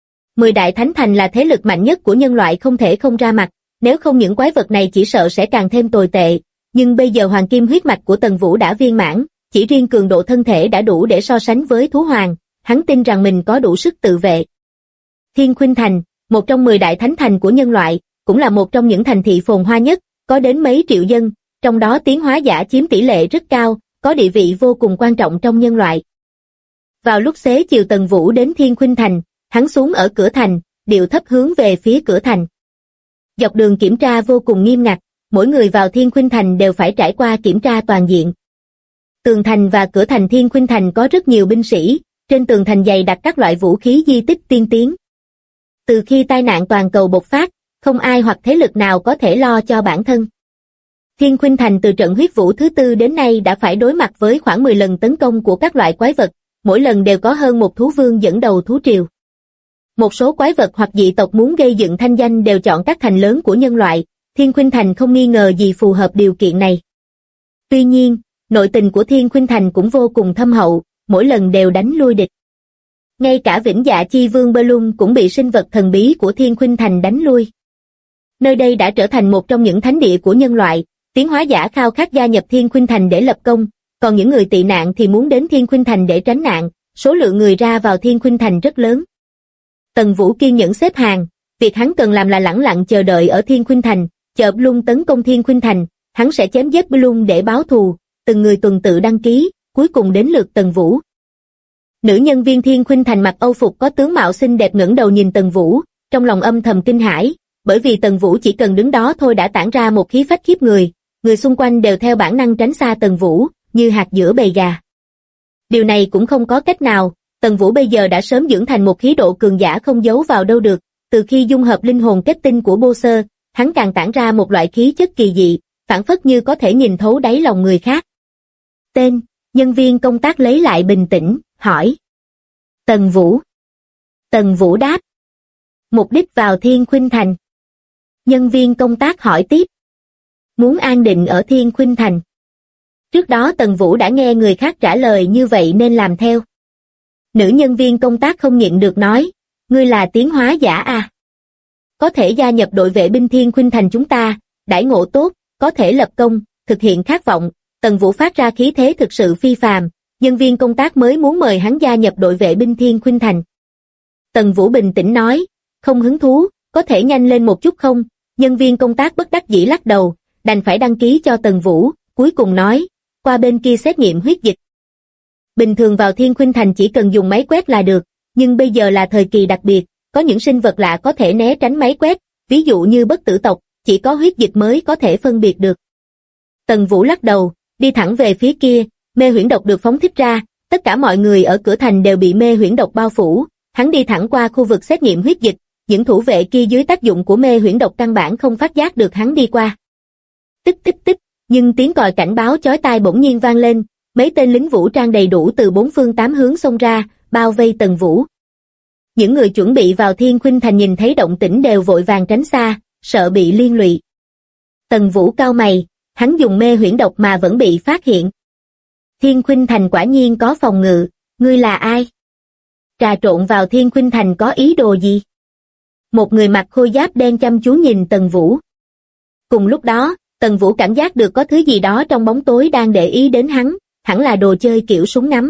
10 đại thánh thành là thế lực mạnh nhất của nhân loại không thể không ra mặt, nếu không những quái vật này chỉ sợ sẽ càng thêm tồi tệ, nhưng bây giờ hoàng kim huyết mạch của Tần Vũ đã viên mãn, chỉ riêng cường độ thân thể đã đủ để so sánh với thú hoàng, hắn tin rằng mình có đủ sức tự vệ. Thiên Khuynh Thành, một trong 10 đại thánh thành của nhân loại, cũng là một trong những thành thị phồn hoa nhất, có đến mấy triệu dân, trong đó tiến hóa giả chiếm tỷ lệ rất cao, có địa vị vô cùng quan trọng trong nhân loại. Vào lúc xế chiều Tần Vũ đến Thiên Khuynh Thành, hắn xuống ở cửa thành, điệu thấp hướng về phía cửa thành. Dọc đường kiểm tra vô cùng nghiêm ngặt, mỗi người vào Thiên Khuynh Thành đều phải trải qua kiểm tra toàn diện. Tường thành và cửa thành Thiên Khuynh Thành có rất nhiều binh sĩ, trên tường thành dày đặt các loại vũ khí di tích tiên tiến. Từ khi tai nạn toàn cầu bộc phát, không ai hoặc thế lực nào có thể lo cho bản thân. Thiên Khuynh Thành từ trận huyết vũ thứ 4 đến nay đã phải đối mặt với khoảng 10 lần tấn công của các loại quái vật, mỗi lần đều có hơn một thú vương dẫn đầu thú triều. Một số quái vật hoặc dị tộc muốn gây dựng thanh danh đều chọn các thành lớn của nhân loại, Thiên Khuynh Thành không nghi ngờ gì phù hợp điều kiện này. Tuy nhiên, nội tình của Thiên Khuynh Thành cũng vô cùng thâm hậu, mỗi lần đều đánh lui địch. Ngay cả Vĩnh Dạ Chi Vương Bellum cũng bị sinh vật thần bí của Thiên Khuynh Thành đánh lui. Nơi đây đã trở thành một trong những thánh địa của nhân loại, tiến hóa giả khao khát gia nhập Thiên Khuynh Thành để lập công, còn những người tị nạn thì muốn đến Thiên Khuynh Thành để tránh nạn, số lượng người ra vào Thiên Khuynh Thành rất lớn. Tần Vũ kiên nhẫn xếp hàng, việc hắn cần làm là lẳng lặng chờ đợi ở Thiên Khuynh Thành, chờ Bellum tấn công Thiên Khuynh Thành, hắn sẽ chém giết Bellum để báo thù, từng người tuần tự đăng ký, cuối cùng đến lượt Tần Vũ. Nữ nhân viên Thiên Khuynh Thành mặc Âu phục có tướng mạo xinh đẹp ngẩng đầu nhìn Tần Vũ, trong lòng âm thầm kinh hãi, bởi vì Tần Vũ chỉ cần đứng đó thôi đã tản ra một khí phách khiếp người, người xung quanh đều theo bản năng tránh xa Tần Vũ, như hạt giữa bầy gà. Điều này cũng không có cách nào, Tần Vũ bây giờ đã sớm dưỡng thành một khí độ cường giả không giấu vào đâu được, từ khi dung hợp linh hồn kết tinh của Bô Sơ, hắn càng tản ra một loại khí chất kỳ dị, phảng phất như có thể nhìn thấu đáy lòng người khác. Tên, nhân viên công tác lấy lại bình tĩnh, hỏi. Tần Vũ. Tần Vũ đáp. Mục đích vào Thiên Khuynh Thành. Nhân viên công tác hỏi tiếp. Muốn an định ở Thiên Khuynh Thành. Trước đó Tần Vũ đã nghe người khác trả lời như vậy nên làm theo. Nữ nhân viên công tác không nhịn được nói, ngươi là tiến hóa giả à? Có thể gia nhập đội vệ binh Thiên Khuynh Thành chúng ta, đãi ngộ tốt, có thể lập công, thực hiện khát vọng. Tần Vũ phát ra khí thế thực sự phi phàm, nhân viên công tác mới muốn mời hắn gia nhập đội vệ binh Thiên Khuynh Thành. Tần Vũ bình tĩnh nói, không hứng thú, có thể nhanh lên một chút không? Nhân viên công tác bất đắc dĩ lắc đầu, đành phải đăng ký cho Tần Vũ, cuối cùng nói, qua bên kia xét nghiệm huyết dịch. Bình thường vào Thiên Khuynh Thành chỉ cần dùng máy quét là được, nhưng bây giờ là thời kỳ đặc biệt, có những sinh vật lạ có thể né tránh máy quét, ví dụ như bất tử tộc, chỉ có huyết dịch mới có thể phân biệt được. Tần Vũ lắc đầu, đi thẳng về phía kia, mê huyễn độc được phóng thích ra, tất cả mọi người ở cửa thành đều bị mê huyễn độc bao phủ, hắn đi thẳng qua khu vực xét nghiệm huyết dịch, những thủ vệ kia dưới tác dụng của mê huyễn độc căn bản không phát giác được hắn đi qua. Tích tích tích, nhưng tiếng còi cảnh báo chói tai bỗng nhiên vang lên, mấy tên lính vũ trang đầy đủ từ 4 phương 8 hướng xông ra, bao vây Tần Vũ. Những người chuẩn bị vào Thiên Khuynh Thành nhìn thấy động tĩnh đều vội vàng tránh xa, sợ bị liên lụy. Tần Vũ cau mày, hắn dùng mê huyễn độc mà vẫn bị phát hiện. Thiên Khuynh Thành quả nhiên có phòng ngự, ngươi là ai? Trà trộn vào Thiên Khuynh Thành có ý đồ gì? Một người mặc khôi giáp đen chăm chú nhìn Tần Vũ. Cùng lúc đó, Tần Vũ cảm giác được có thứ gì đó trong bóng tối đang để ý đến hắn, hẳn là đồ chơi kiểu súng ngắm.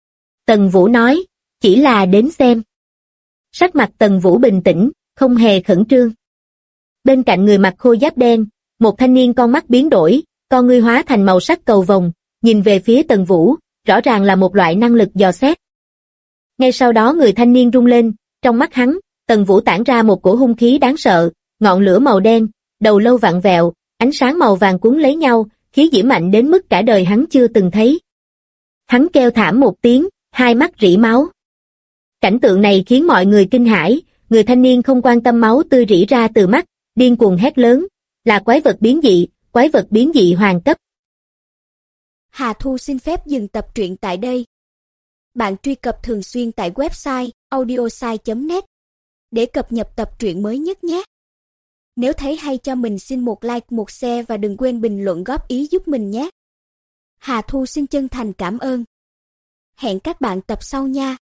Tần Vũ nói, chỉ là đến xem. Sắc mặt Tần Vũ bình tĩnh, không hề khẩn trương. Bên cạnh người mặc khôi giáp đen, một thanh niên con mắt biến đổi, con ngươi hóa thành màu sắc cầu vồng, nhìn về phía Tần Vũ, rõ ràng là một loại năng lực dò xét. Ngay sau đó người thanh niên rung lên, trong mắt hắn, Tần Vũ tản ra một cổ hung khí đáng sợ, ngọn lửa màu đen, đầu lâu vặn vẹo, ánh sáng màu vàng cuốn lấy nhau, khí diễm mạnh đến mức cả đời hắn chưa từng thấy. Hắn kêu thảm một tiếng, hai mắt rỉ máu. Cảnh tượng này khiến mọi người kinh hãi, người thanh niên không quan tâm máu tươi rỉ ra từ mắt, điên cuồng hét lớn, là quái vật biến dị hoàng cấp. Hà Thu xin phép dừng tập truyện tại đây. Bạn truy cập thường xuyên tại website audiosai.net để cập nhật tập truyện mới nhất nhé. Nếu thấy hay cho mình xin một like, một share và đừng quên bình luận góp ý giúp mình nhé. Hà Thu xin chân thành cảm ơn. Hẹn các bạn tập sau nha.